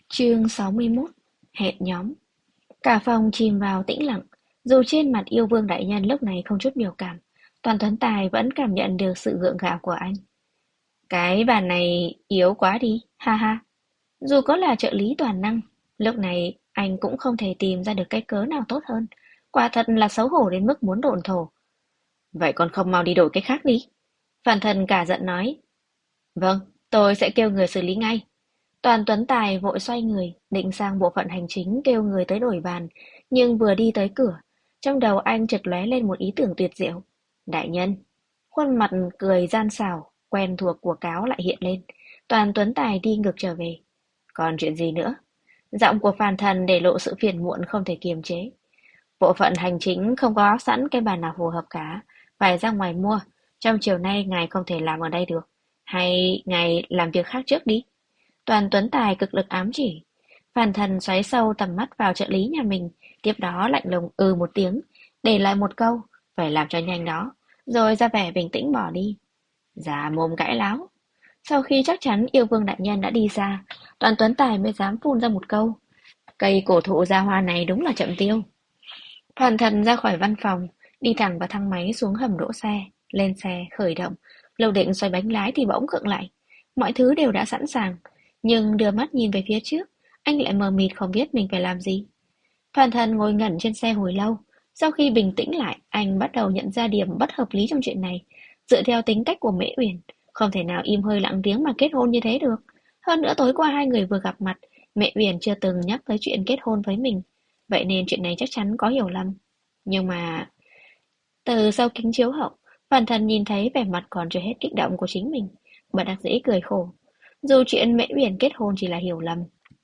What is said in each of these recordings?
Chương 61. Hẹn nhóm. Cả phòng chìm vào tĩnh lặng, dù trên mặt yêu vương đại nhân lúc này không chút biểu cảm, Toàn Tuấn Tài vẫn cảm nhận được sự gượng gạo của anh. Cái bàn này yếu quá đi, ha ha. Dù có là trợ lý toàn năng, lúc này anh cũng không thể tìm ra được cái cớ nào tốt hơn. Quả thật là xấu hổ đến mức muốn độn thổ. Vậy còn không mau đi đổi cái khác đi. Phản thần cả giận nói. Vâng, tôi sẽ kêu người xử lý ngay. Toàn Tuấn Tài vội xoay người, định sang bộ phận hành chính kêu người tới đổi bàn, nhưng vừa đi tới cửa, trong đầu anh chợt lóe lên một ý tưởng tuyệt diệu. Đại nhân, khuôn mặt cười gian xảo, quen thuộc của cáo lại hiện lên. Toàn Tuấn Tài đi ngược trở về. Còn chuyện gì nữa? Giọng của phàn thần để lộ sự phiền muộn không thể kiềm chế. Bộ phận hành chính không có sẵn cái bàn nào phù hợp cả, phải ra ngoài mua. Trong chiều nay ngài không thể làm ở đây được. Hay ngài làm việc khác trước đi. Toàn Tuấn Tài cực lực ám chỉ. Phàn thần xoáy sâu tầm mắt vào trợ lý nhà mình, tiếp đó lạnh lùng một tiếng, để lại một câu, phải làm cho nhanh đó, rồi ra vẻ bình tĩnh bỏ đi. Già mồm cãi láo. Sau khi chắc chắn yêu vương đại nhân đã đi xa, Toàn Tuấn Tài mới dám phun ra một câu. Cây cổ thụ gia hoa này đúng là chậm tiêu. Phàn thần ra khỏi văn phòng, đi thẳng vào thang máy xuống hầm đỗ xe, lên xe, khởi động. Lâu định xoay bánh lái thì bỗng khựng lại. Mọi thứ đều đã sẵn sàng, nhưng đưa mắt nhìn về phía trước, anh lại mờ mịt không biết mình phải làm gì. Phàn thần ngồi ngẩn trên xe hồi lâu. Sau khi bình tĩnh lại, anh bắt đầu nhận ra điểm bất hợp lý trong chuyện này. Dựa theo tính cách của Mễ Uyển, không thể nào im hơi lặng tiếng mà kết hôn như thế được. Hơn nữa tối qua hai người vừa gặp mặt, Mễ Uyển chưa từng nhắc tới chuyện kết hôn với mình. Vậy nên chuyện này chắc chắn có hiểu lầm. Nhưng mà... Từ sau kính chiếu hậu, Phàn thần nhìn thấy vẻ mặt còn chưa hết kích động của chính mình. Bất đắc dĩ cười khổ. Dù chuyện Mễ Uyển kết hôn chỉ là hiểu lầm,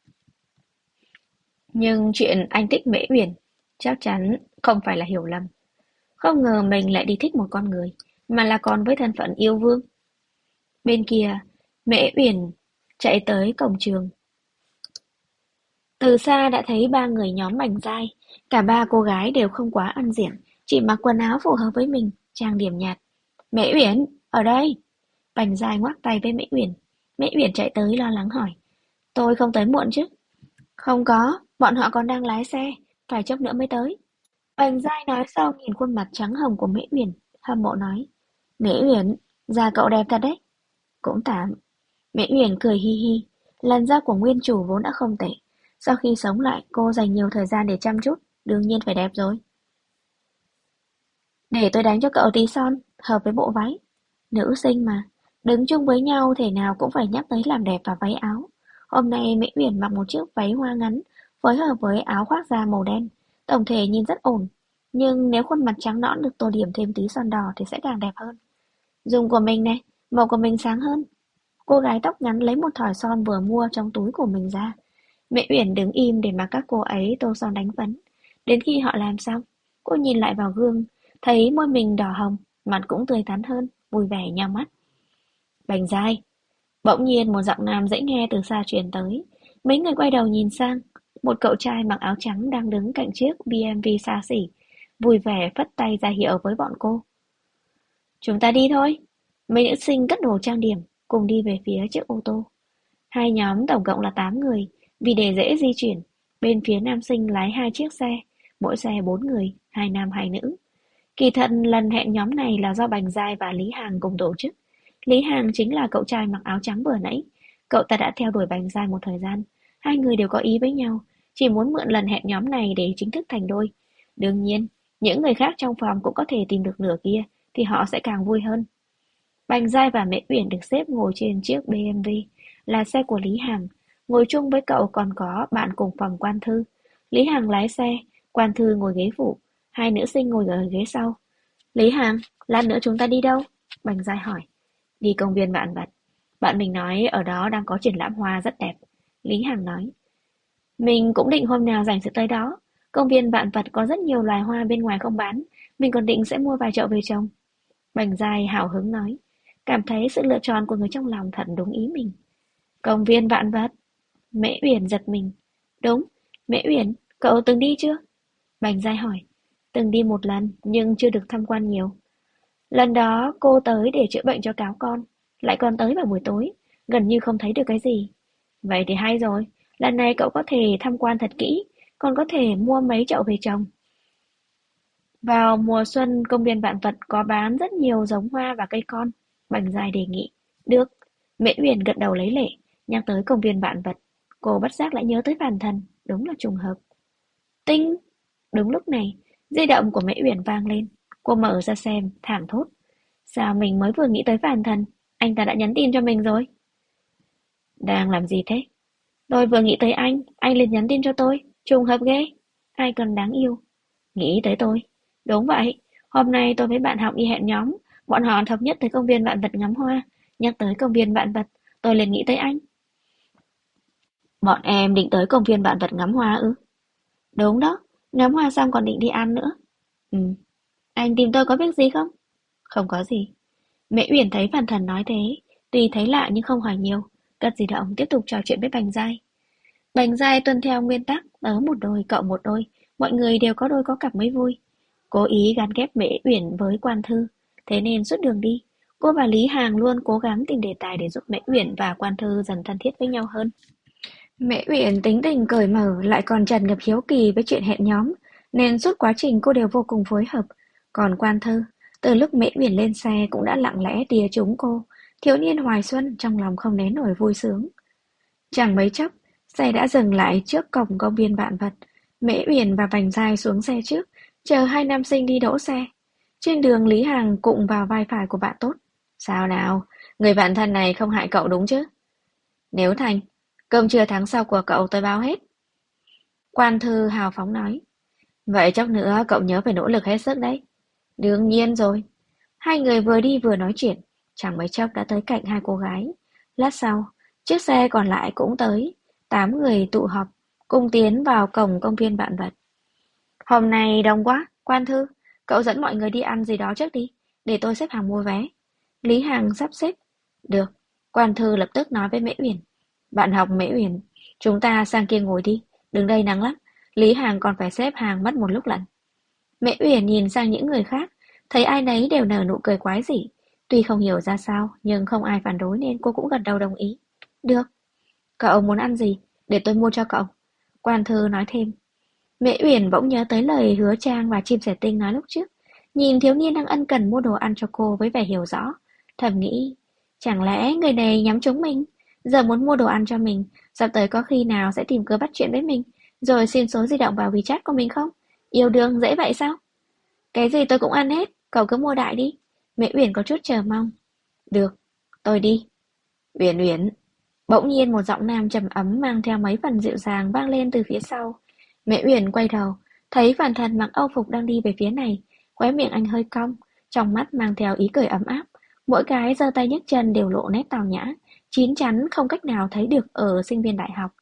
nhưng chuyện anh thích Mễ Uyển chắc chắn không phải là hiểu lầm. Không ngờ mình lại đi thích một con người, mà là còn với thân phận yêu vương. Bên kia, Mễ Uyển chạy tới cổng trường. Từ xa đã thấy ba người nhóm Bành Giai. Cả ba cô gái đều không quá ăn diện, chỉ mặc quần áo phù hợp với mình, trang điểm nhạt. Mễ Uyển, ở đây. Bành Giai ngoắc tay với Mễ Uyển. Mễ Uyển chạy tới lo lắng hỏi. Tôi không tới muộn chứ? Không có, bọn họ còn đang lái xe, phải chốc nữa mới tới. Bành Giai nói sau nhìn khuôn mặt trắng hồng của Mễ Uyển, hâm mộ nói. Mễ Uyển, da cậu đẹp thật đấy. Cũng tạm. Mễ Uyển cười hi hi, làn da của nguyên chủ vốn đã không tệ. Sau khi sống lại, cô dành nhiều thời gian để chăm chút, đương nhiên phải đẹp rồi. Để tôi đánh cho cậu tí son, hợp với bộ váy. Nữ sinh mà, đứng chung với nhau thể nào cũng phải nhắc tới làm đẹp và váy áo. Hôm nay Mỹ Uyển mặc một chiếc váy hoa ngắn, phối hợp với áo khoác da màu đen. Tổng thể nhìn rất ổn, nhưng nếu khuôn mặt trắng nõn được tô điểm thêm tí son đỏ thì sẽ càng đẹp hơn. Dùng của mình này, màu của mình sáng hơn. Cô gái tóc ngắn lấy một thỏi son vừa mua trong túi của mình ra. Mẹ Uyển đứng im để mặc các cô ấy tô son đánh phấn. Đến khi họ làm xong, cô nhìn lại vào gương, thấy môi mình đỏ hồng, mặt cũng tươi tắn hơn, vui vẻ nheo mắt. Bành Giai. Bỗng nhiên một giọng nam dễ nghe từ xa truyền tới. Mấy người quay đầu nhìn sang. Một cậu trai mặc áo trắng đang đứng cạnh chiếc BMW xa xỉ, vui vẻ phất tay ra hiệu với bọn cô. Chúng ta đi thôi. Mấy nữ sinh cất đồ trang điểm, cùng đi về phía chiếc ô tô. Hai nhóm tổng cộng là 8 người, vì để dễ di chuyển. Bên phía nam sinh lái hai chiếc xe, mỗi xe 4 người, hai nam hai nữ. Kỳ thật lần hẹn nhóm này là do Bành Giai và Lý Hàng cùng tổ chức. Lý Hàng chính là cậu trai mặc áo trắng vừa nãy. Cậu ta đã theo đuổi Bành Giai một thời gian. Hai người đều có ý với nhau, chỉ muốn mượn lần hẹn nhóm này để chính thức thành đôi. Đương nhiên, những người khác trong phòng cũng có thể tìm được nửa kia, thì họ sẽ càng vui hơn. Bành Giai và Mễ Uyển được xếp ngồi trên chiếc BMW, là xe của Lý Hằng. Ngồi chung với cậu còn có bạn cùng phòng Quan Thư. Lý Hằng lái xe, Quan Thư ngồi ghế phụ, hai nữ sinh ngồi ở ghế sau. Lý Hằng, lát nữa chúng ta đi đâu? Bành Giai hỏi. Đi công viên Vạn Vật. Bạn mình nói ở đó đang có triển lãm hoa rất đẹp. Lý Hằng nói. Mình cũng định hôm nào rảnh sẽ tới đó. Công viên Vạn Vật có rất nhiều loài hoa bên ngoài không bán. Mình còn định sẽ mua vài chậu về trồng. Bành Giai hào hứng nói. Cảm thấy sự lựa chọn của người trong lòng thật đúng ý mình. Công viên Vạn Vật. Mễ Uyển giật mình. Đúng, Mễ Uyển, cậu từng đi chưa? Bành Giai hỏi. Từng đi một lần, nhưng chưa được tham quan nhiều. Lần đó cô tới để chữa bệnh cho cáo con, lại còn tới vào buổi tối, gần như không thấy được cái gì. Vậy thì hay rồi, Lần này cậu có thể tham quan thật kỹ, còn có thể mua mấy chậu về trồng. Vào mùa xuân, công viên vạn vật có bán rất nhiều giống hoa và cây con. Bành Giai đề nghị. Được. Mễ Uyển gật đầu lấy lệ, nhắc tới công viên vạn vật. Cô bất giác lại nhớ tới Phàn Thần, đúng là trùng hợp. Tinh! Đúng lúc này, di động của Mễ Uyển vang lên. Cô mở ra xem, thảng thốt. Sao mình mới vừa nghĩ tới Phàn Thần, anh ta đã nhắn tin cho mình rồi. Đang làm gì thế? Tôi vừa nghĩ tới anh liền nhắn tin cho tôi. Trùng hợp ghê. Ai cần đáng yêu. Nghĩ tới tôi. Đúng vậy, hôm nay tôi với bạn học đi hẹn nhóm. Bọn họ thống nhất tới công viên vạn vật ngắm hoa. Nhắc tới công viên vạn vật, tôi liền nghĩ tới anh. Bọn em định tới công viên vạn vật ngắm hoa ư? Đúng đó, ngắm hoa xong còn định đi ăn nữa. Ừ, anh tìm tôi có việc gì không? Không có gì. Mẹ Uyển thấy Phàn Thần nói thế, tuy thấy lạ nhưng không hỏi nhiều. Cất di động tiếp tục trò chuyện với Bành Giai. Bành Giai tuân theo nguyên tắc tớ một đôi cậu một đôi, mọi người đều có đôi có cặp mới vui. Cố ý gắn ghép Mễ Uyển với Quan Thư, thế nên suốt đường đi, cô và Lý Hàng luôn cố gắng tìm đề tài để giúp Mễ Uyển và Quan Thư dần thân thiết với nhau hơn. Mễ Uyển tính tình cởi mở lại còn tràn ngập hiếu kỳ với chuyện hẹn nhóm, nên suốt quá trình cô đều vô cùng phối hợp. Còn Quan Thư, từ lúc Mễ Uyển lên xe cũng đã lặng lẽ tia trúng cô, thiếu niên hoài xuân trong lòng không nén nổi vui sướng. Chẳng mấy chốc, xe đã dừng lại trước cổng công viên vạn vật. Mễ Uyển và Bành Giai xuống xe trước, chờ hai nam sinh đi đỗ xe. Trên đường Lý Hằng cụng vào vai phải của bạn tốt. Sao nào, người bạn thân này không hại cậu đúng chứ? Nếu thành, cơm trưa tháng sau của cậu tôi bao hết. Quan Thư hào phóng nói. Vậy chốc nữa cậu nhớ phải nỗ lực hết sức đấy. Đương nhiên rồi. Hai người vừa đi vừa nói chuyện, chẳng mấy chốc đã tới cạnh hai cô gái. Lát sau, chiếc xe còn lại cũng tới. 8 người tụ họp, cùng tiến vào cổng công viên vạn vật. Hôm nay đông quá, Quan Thư, cậu dẫn mọi người đi ăn gì đó trước đi, để tôi xếp hàng mua vé. Lý Hằng sắp xếp. Được, Quan Thư lập tức nói với Mễ Uyển. Bạn học Mễ Uyển, chúng ta sang kia ngồi đi, đứng đây nắng lắm. Lý Hằng còn phải xếp hàng mất một lúc lận. Mễ Uyển nhìn sang những người khác, thấy ai nấy đều nở nụ cười quái dị. Tuy không hiểu ra sao, nhưng không ai phản đối nên cô cũng gật đầu đồng ý. Được, cậu muốn ăn gì? Để tôi mua cho cậu. Quan Thư nói thêm. Mễ Uyển bỗng nhớ tới lời hứa Trang và chim sẻ tinh nói lúc trước. Nhìn thiếu niên đang ân cần mua đồ ăn cho cô với vẻ hiểu rõ. Thầm nghĩ, chẳng lẽ người này nhắm trúng mình? Giờ muốn mua đồ ăn cho mình, sắp tới có khi nào sẽ tìm cớ bắt chuyện với mình, rồi xin số di động vào WeChat của mình không? Yêu đương dễ vậy sao? Cái gì tôi cũng ăn hết, cậu cứ mua đại đi. Mẹ Uyển có chút chờ mong. Được, tôi đi. Uyển Uyển. Bỗng nhiên một giọng nam trầm ấm mang theo mấy phần dịu dàng vang lên từ phía sau. Mẹ Uyển quay đầu, thấy Phàn Thần mặc âu phục đang đi về phía này, khóe miệng anh hơi cong, trong mắt mang theo ý cười ấm áp. Mỗi cái giơ tay nhấc chân đều lộ nét tao nhã, chín chắn không cách nào thấy được ở sinh viên đại học.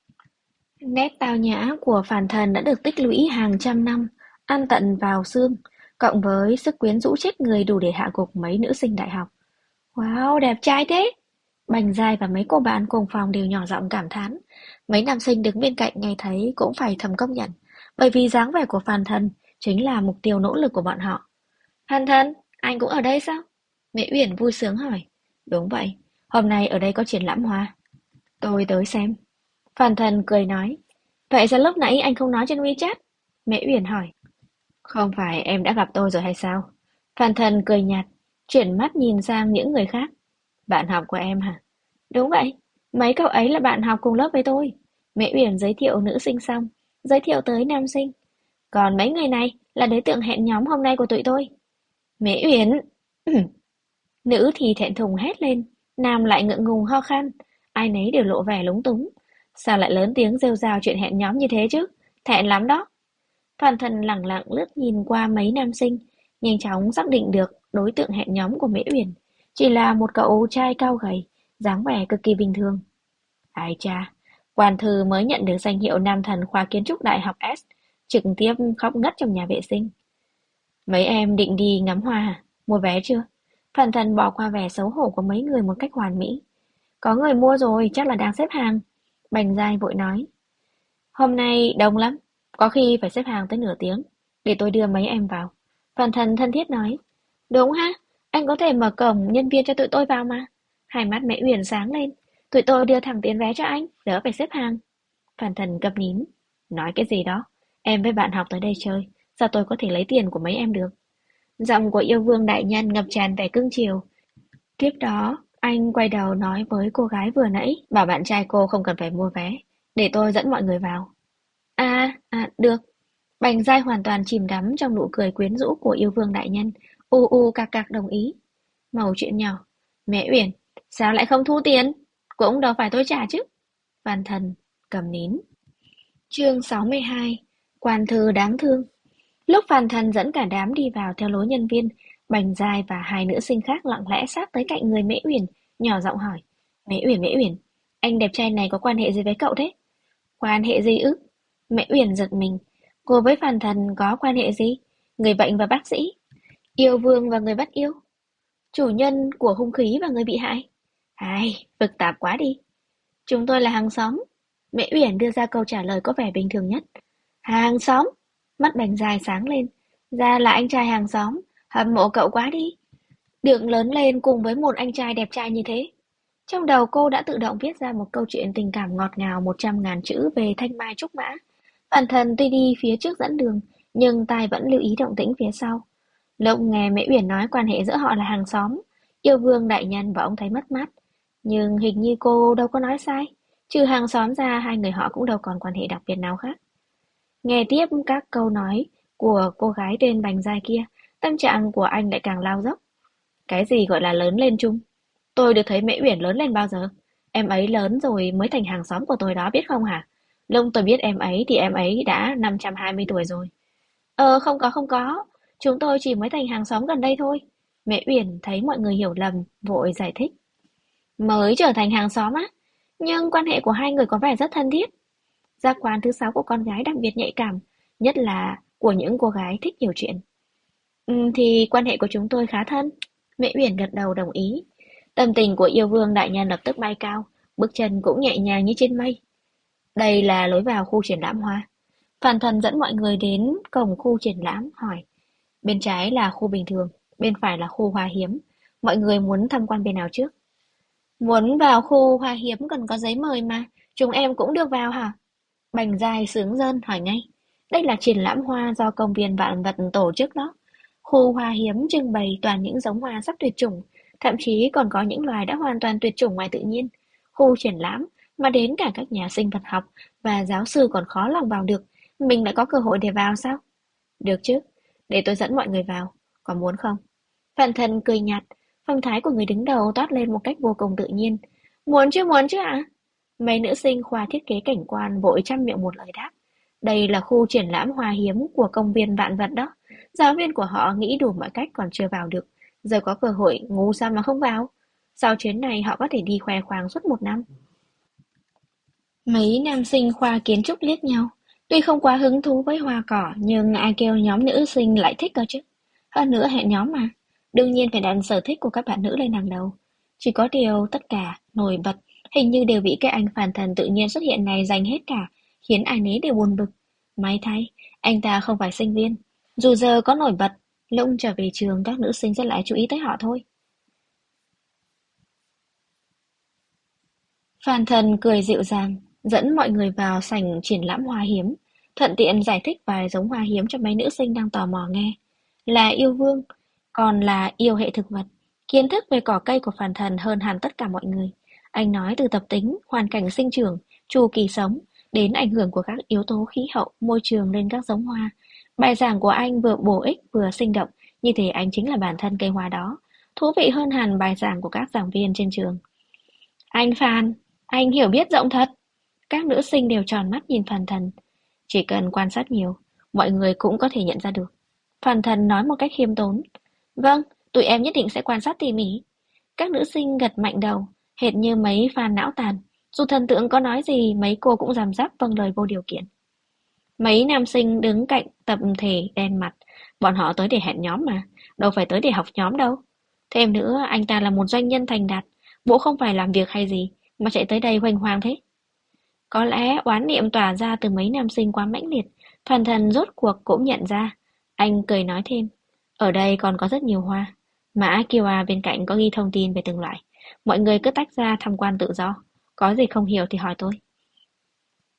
Nét tao nhã của Phàn Thần đã được tích lũy hàng trăm năm, ăn tận vào xương, cộng với sức quyến rũ chết người đủ để hạ gục mấy nữ sinh đại học. Wow, đẹp trai thế! Bành Giai và mấy cô bạn cùng phòng đều nhỏ giọng cảm thán. Mấy nam sinh đứng bên cạnh nghe thấy cũng phải thầm công nhận, bởi vì dáng vẻ của Phàn Thần chính là mục tiêu nỗ lực của bọn họ. Phàn Thần, anh cũng ở đây sao? Mẹ Uyển vui sướng hỏi. Đúng vậy, hôm nay ở đây có triển lãm hoa. Tôi tới xem. Phàn Thần cười nói. Vậy sao lúc nãy anh không nói trên WeChat? Mẹ Uyển hỏi. Không phải em đã gặp tôi rồi hay sao? Phàn Thần cười nhạt, chuyển mắt nhìn sang những người khác. Bạn học của em hả? Đúng vậy, mấy cậu ấy là bạn học cùng lớp với tôi. Mẹ Uyển giới thiệu nữ sinh xong, giới thiệu tới nam sinh. Còn mấy người này là đối tượng hẹn nhóm hôm nay của tụi tôi. Mẹ Uyển! Nữ thì thẹn thùng hét lên, nam lại ngượng ngùng ho khan. Ai nấy đều lộ vẻ lúng túng. Sao lại lớn tiếng rêu rao chuyện hẹn nhóm như thế chứ? Thẹn lắm đó. Phan Thần lẳng lặng lướt nhìn qua mấy nam sinh, nhanh chóng xác định được đối tượng hẹn nhóm của Mễ Uyển. Chỉ là một cậu trai cao gầy, dáng vẻ cực kỳ bình thường. Ai cha, Quan Thư mới nhận được danh hiệu nam thần khoa kiến trúc Đại học S, trực tiếp khóc ngất trong nhà vệ sinh. Mấy em định đi ngắm hoa à? Mua vé chưa? Phan Thần bỏ qua vẻ xấu hổ của mấy người một cách hoàn mỹ. Có người mua rồi, chắc là đang xếp hàng. Bành Giai vội nói. Hôm nay đông lắm, có khi phải xếp hàng tới nửa tiếng, để tôi đưa mấy em vào. Phan Thần thân thiết nói. Đúng ha, anh có thể mở cổng nhân viên cho tụi tôi vào mà. Hai mắt mẹ Uyển sáng lên. Tụi tôi đưa thẳng tiền vé cho anh, đỡ phải xếp hàng. Phan Thần câm nín. Nói cái gì đó? Em với bạn học tới đây chơi, sao tôi có thể lấy tiền của mấy em được? Giọng của yêu vương đại nhân ngập tràn vẻ cưng chiều. Tiếp đó, anh quay đầu nói với cô gái vừa nãy, bảo bạn trai cô không cần phải mua vé, để tôi dẫn mọi người vào. Được. Bành Giai hoàn toàn chìm đắm trong nụ cười quyến rũ của yêu vương đại nhân. U u cạc cạc đồng ý. Mẩu chuyện nhỏ. Mẹ Uyển, sao lại không thu tiền? Cũng đâu phải tôi trả chứ. Văn Thần, cầm nín. Chương 62. Quan thư đáng thương. Lúc Phan Thần dẫn cả đám đi vào theo lối nhân viên, Bành Giai và hai nữ sinh khác lặng lẽ sát tới cạnh người Mễ Uyển, nhỏ giọng hỏi. Mễ Uyển, anh đẹp trai này có quan hệ gì với cậu thế? Quan hệ gì ư? Mễ Uyển giật mình. Cô với Phan Thần có quan hệ gì? Người bệnh và bác sĩ? Yêu vương và người bắt yêu? Chủ nhân của hung khí và người bị hại? Ai, phức tạp quá đi. Chúng tôi là hàng xóm. Mễ Uyển đưa ra câu trả lời có vẻ bình thường nhất. Hàng xóm? Mắt Bành dài sáng lên. Ra là anh trai hàng xóm. Hâm mộ cậu quá đi. Được lớn lên cùng với một anh trai đẹp trai như thế. Trong đầu cô đã tự động viết ra một câu chuyện tình cảm ngọt ngào 100.000 chữ về thanh mai trúc mã. Bản thân tuy đi phía trước dẫn đường, nhưng tai vẫn lưu ý động tĩnh phía sau. Lúc nghe Mễ Uyển nói quan hệ giữa họ là hàng xóm, yêu vương đại nhân và ông thấy mất mát. Nhưng hình như cô đâu có nói sai. Trừ hàng xóm ra, hai người họ cũng đâu còn quan hệ đặc biệt nào khác. Nghe tiếp các câu nói của cô gái tên Bành Giai kia, tâm trạng của anh lại càng lao dốc. Cái gì gọi là lớn lên chung? Tôi được thấy Mễ Uyển lớn lên bao giờ? Em ấy lớn rồi mới thành hàng xóm của tôi đó biết không hả? Lúc tôi biết em ấy thì em ấy đã 520 tuổi rồi. Không có. Chúng tôi chỉ mới thành hàng xóm gần đây thôi. Mẹ Uyển thấy mọi người hiểu lầm, vội giải thích. Mới trở thành hàng xóm á? Nhưng quan hệ của hai người có vẻ rất thân thiết. Giác quan thứ sáu của con gái đặc biệt nhạy cảm, nhất là của những cô gái thích nhiều chuyện. Thì quan hệ của chúng tôi khá thân. Mẹ Uyển gật đầu đồng ý. Tâm tình của yêu vương đại nhân lập tức bay cao, bước chân cũng nhẹ nhàng như trên mây. Đây là lối vào khu triển lãm hoa. Phan Thần dẫn mọi người đến cổng khu triển lãm, hỏi. Bên trái là khu bình thường, bên phải là khu hoa hiếm. Mọi người muốn tham quan bên nào trước? Muốn vào khu hoa hiếm cần có giấy mời mà. Chúng em cũng được vào hả? Bành Giai sướng rơn hỏi ngay. Đây là triển lãm hoa do công viên vạn vật tổ chức đó. Khu hoa hiếm trưng bày toàn những giống hoa sắp tuyệt chủng, thậm chí còn có những loài đã hoàn toàn tuyệt chủng ngoài tự nhiên. Khu triển lãm mà đến cả các nhà sinh vật học và giáo sư còn khó lòng vào được. Mình lại có cơ hội để vào sao? Được chứ, để tôi dẫn mọi người vào. Có muốn không? Phan Thần cười nhạt, phong thái của người đứng đầu toát lên một cách vô cùng tự nhiên. Muốn chứ ạ? Mấy nữ sinh khoa thiết kế cảnh quan vội trăm miệng một lời đáp. Đây là khu triển lãm hoa hiếm của công viên vạn vật đó. Giáo viên của họ nghĩ đủ mọi cách còn chưa vào được. Giờ có cơ hội ngu sao mà không vào. Sau chuyến này họ có thể đi khoe khoang suốt 1 năm. Mấy nam sinh khoa kiến trúc liếc nhau. Tuy không quá hứng thú với hoa cỏ, nhưng ai kêu nhóm nữ sinh lại thích cơ chứ. Hơn nữa hẹn nhóm mà. Đương nhiên phải đặt sở thích của các bạn nữ lên hàng đầu. Chỉ có điều tất cả, nổi bật, hình như đều bị cái anh phản thần tự nhiên xuất hiện này giành hết cả, khiến ai nấy đều buồn bực. May thay, anh ta không phải sinh viên. Dù giờ có nổi bật, lúc trở về trường các nữ sinh sẽ lại chú ý tới họ thôi. Phan Thần cười dịu dàng, dẫn mọi người vào sảnh triển lãm hoa hiếm, thuận tiện giải thích vài giống hoa hiếm cho mấy nữ sinh đang tò mò nghe. Là yêu vương, còn là yêu hệ thực vật. Kiến thức về cỏ cây của Phan Thần hơn hẳn tất cả mọi người. Anh nói từ tập tính, hoàn cảnh sinh trưởng, chu kỳ sống, đến ảnh hưởng của các yếu tố khí hậu, môi trường lên các giống hoa. Bài giảng của anh vừa bổ ích vừa sinh động, như thể anh chính là bản thân cây hoa đó. Thú vị hơn hẳn bài giảng của các giảng viên trên trường. Anh Phan, anh hiểu biết rộng thật. Các nữ sinh đều tròn mắt nhìn Phan Thần. Chỉ cần quan sát nhiều, mọi người cũng có thể nhận ra được. Phan Thần nói một cách khiêm tốn. Vâng, tụi em nhất định sẽ quan sát tỉ mỉ. Các nữ sinh gật mạnh đầu, hệt như mấy fan não tàn. Dù thần tượng có nói gì, mấy cô cũng răm rắp vâng lời vô điều kiện. Mấy nam sinh đứng cạnh tập thể đen mặt. Bọn họ tới để hẹn nhóm mà, đâu phải tới để học nhóm đâu. Thêm nữa, anh ta là một doanh nhân thành đạt. Bộ không phải làm việc hay gì, mà chạy tới đây hoành hoang thế. Có lẽ oán niệm tỏa ra từ mấy nam sinh quá mãnh liệt, Thần Thần rốt cuộc cũng nhận ra. Anh cười nói thêm, ở đây còn có rất nhiều hoa. Mã QR bên cạnh có ghi thông tin về từng loại. Mọi người cứ tách ra tham quan tự do. Có gì không hiểu thì hỏi tôi.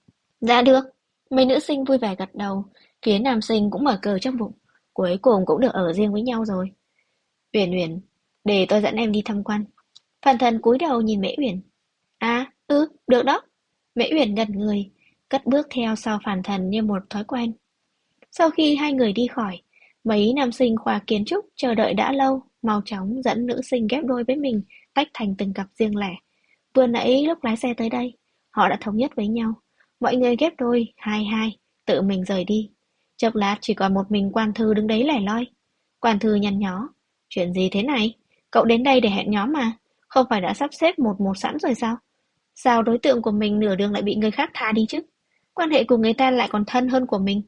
Dạ được. Mấy nữ sinh vui vẻ gật đầu, phía nam sinh cũng mở cờ trong bụng. Cuối cùng cũng được ở riêng với nhau rồi. Uyển Uyển, để tôi dẫn em đi tham quan. Phan Thần cúi đầu nhìn Mễ Uyển. À, được đó. Mễ Uyển gật người, cất bước theo sau Phan Thần như một thói quen. Sau khi hai người đi khỏi, mấy nam sinh khoa kiến trúc chờ đợi đã lâu, mau chóng dẫn nữ sinh ghép đôi với mình tách thành từng cặp riêng lẻ. Vừa nãy lúc lái xe tới đây, họ đã thống nhất với nhau. Mọi người ghép đôi, hai hai, tự mình rời đi. Chốc lát chỉ còn một mình Quan Thư đứng đấy lẻ loi. Quan Thư nhăn nhó. Chuyện gì thế này? Cậu đến đây để hẹn nhóm mà. Không phải đã sắp xếp một một sẵn rồi sao? Sao đối tượng của mình nửa đường lại bị người khác tha đi chứ? Quan hệ của người ta lại còn thân hơn của mình.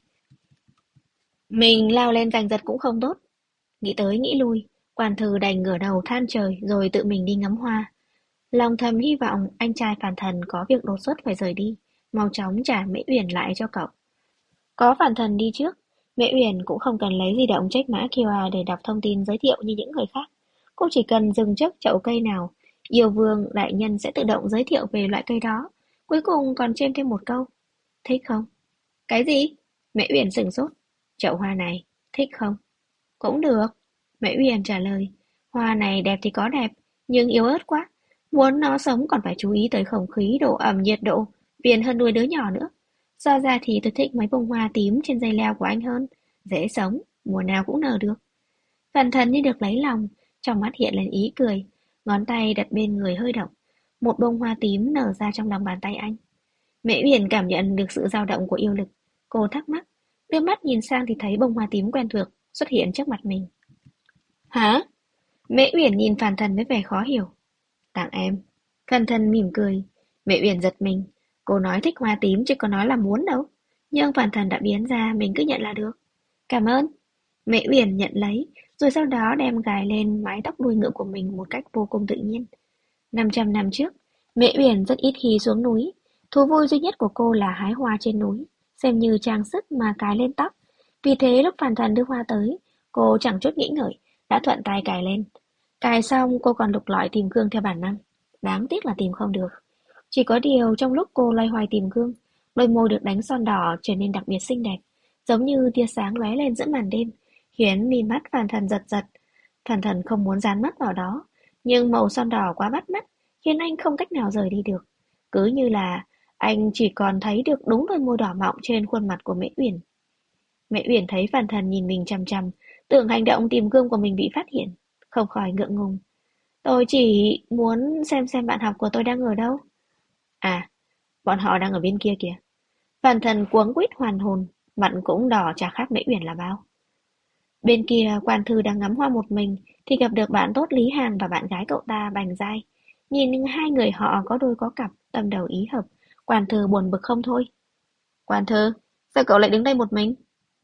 Mình lao lên giành giật cũng không tốt. Nghĩ tới nghĩ lui, Quan Thư đành ngửa đầu than trời rồi tự mình đi ngắm hoa. Lòng thầm hy vọng anh trai Phản Thần có việc đột xuất phải rời đi, mau chóng trả Mễ Uyển lại cho cậu. Có Phản Thần đi trước, Mễ Uyển cũng không cần lấy di động check mã QR để đọc thông tin giới thiệu như những người khác. Cô chỉ cần dừng trước chậu cây nào, yêu vương đại nhân sẽ tự động giới thiệu về loại cây đó. Cuối cùng còn chêm thêm một câu. Thích không? Cái gì? Mễ Uyển sửng sốt. Chậu hoa này, thích không? Cũng được. Mễ Uyển trả lời. Hoa này đẹp thì có đẹp, nhưng yếu ớt quá. Muốn nó sống còn phải chú ý tới không khí, độ ẩm, nhiệt độ, phiền hơn nuôi đứa nhỏ nữa. So ra thì tôi thích mấy bông hoa tím trên dây leo của anh hơn. Dễ sống, mùa nào cũng nở được. Phàn thần như được lấy lòng, trong mắt hiện lên ý cười. Ngón tay đặt bên người hơi động. Một bông hoa tím nở ra trong lòng bàn tay anh. Mễ Uyển cảm nhận được sự dao động của yêu lực. Cô thắc mắc, đưa mắt nhìn sang thì thấy bông hoa tím quen thuộc xuất hiện trước mặt mình. Hả? Mễ Uyển nhìn Phàn thần với vẻ khó hiểu. Tặng em. Phàn thần mỉm cười. Mễ Uyển giật mình. Cô nói thích hoa tím chứ có nói là muốn đâu. Nhưng Phàn thần đã biến ra, mình cứ nhận là được. Cảm ơn. Mễ Uyển nhận lấy, rồi sau đó đem gài lên mái tóc đuôi ngựa của mình một cách vô cùng tự nhiên. 500 năm trước, Mễ Uyển rất ít khi xuống núi. Thú vui duy nhất của cô là hái hoa trên núi, xem như trang sức mà cài lên tóc. Vì thế lúc Phàn thần đưa hoa tới, cô chẳng chút nghĩ ngợi, đã thuận tay cài lên. Cài xong cô còn lục lọi tìm gương theo bản năng. Đáng tiếc là tìm không được. Chỉ có điều trong lúc cô loay hoay tìm gương, đôi môi được đánh son đỏ trở nên đặc biệt xinh đẹp, giống như tia sáng lóe lên giữa màn đêm, khiến mi mắt Phàn thần giật giật. Phàn thần không muốn dán mắt vào đó, nhưng màu son đỏ quá bắt mắt, khiến anh không cách nào rời đi được. Cứ như là anh chỉ còn thấy được đúng đôi môi đỏ mọng trên khuôn mặt của Mễ Uyển. Mễ Uyển thấy Phàn thần nhìn mình chằm chằm, tưởng hành động tìm gương của mình bị phát hiện, không khỏi ngượng ngùng. Tôi chỉ muốn xem bạn học của tôi đang ở đâu. À, bọn họ đang ở bên kia kìa. Phàn thần cuống quýt hoàn hồn, mặt cũng đỏ chả khác Mễ Uyển là bao. Bên kia Quan Thư đang ngắm hoa một mình thì gặp được bạn tốt Lý Hàn và bạn gái cậu ta Bành Giai. Nhìn hai người họ có đôi có cặp, tâm đầu ý hợp, Quan Thư buồn bực không thôi. Quan Thư, sao cậu lại đứng đây một mình?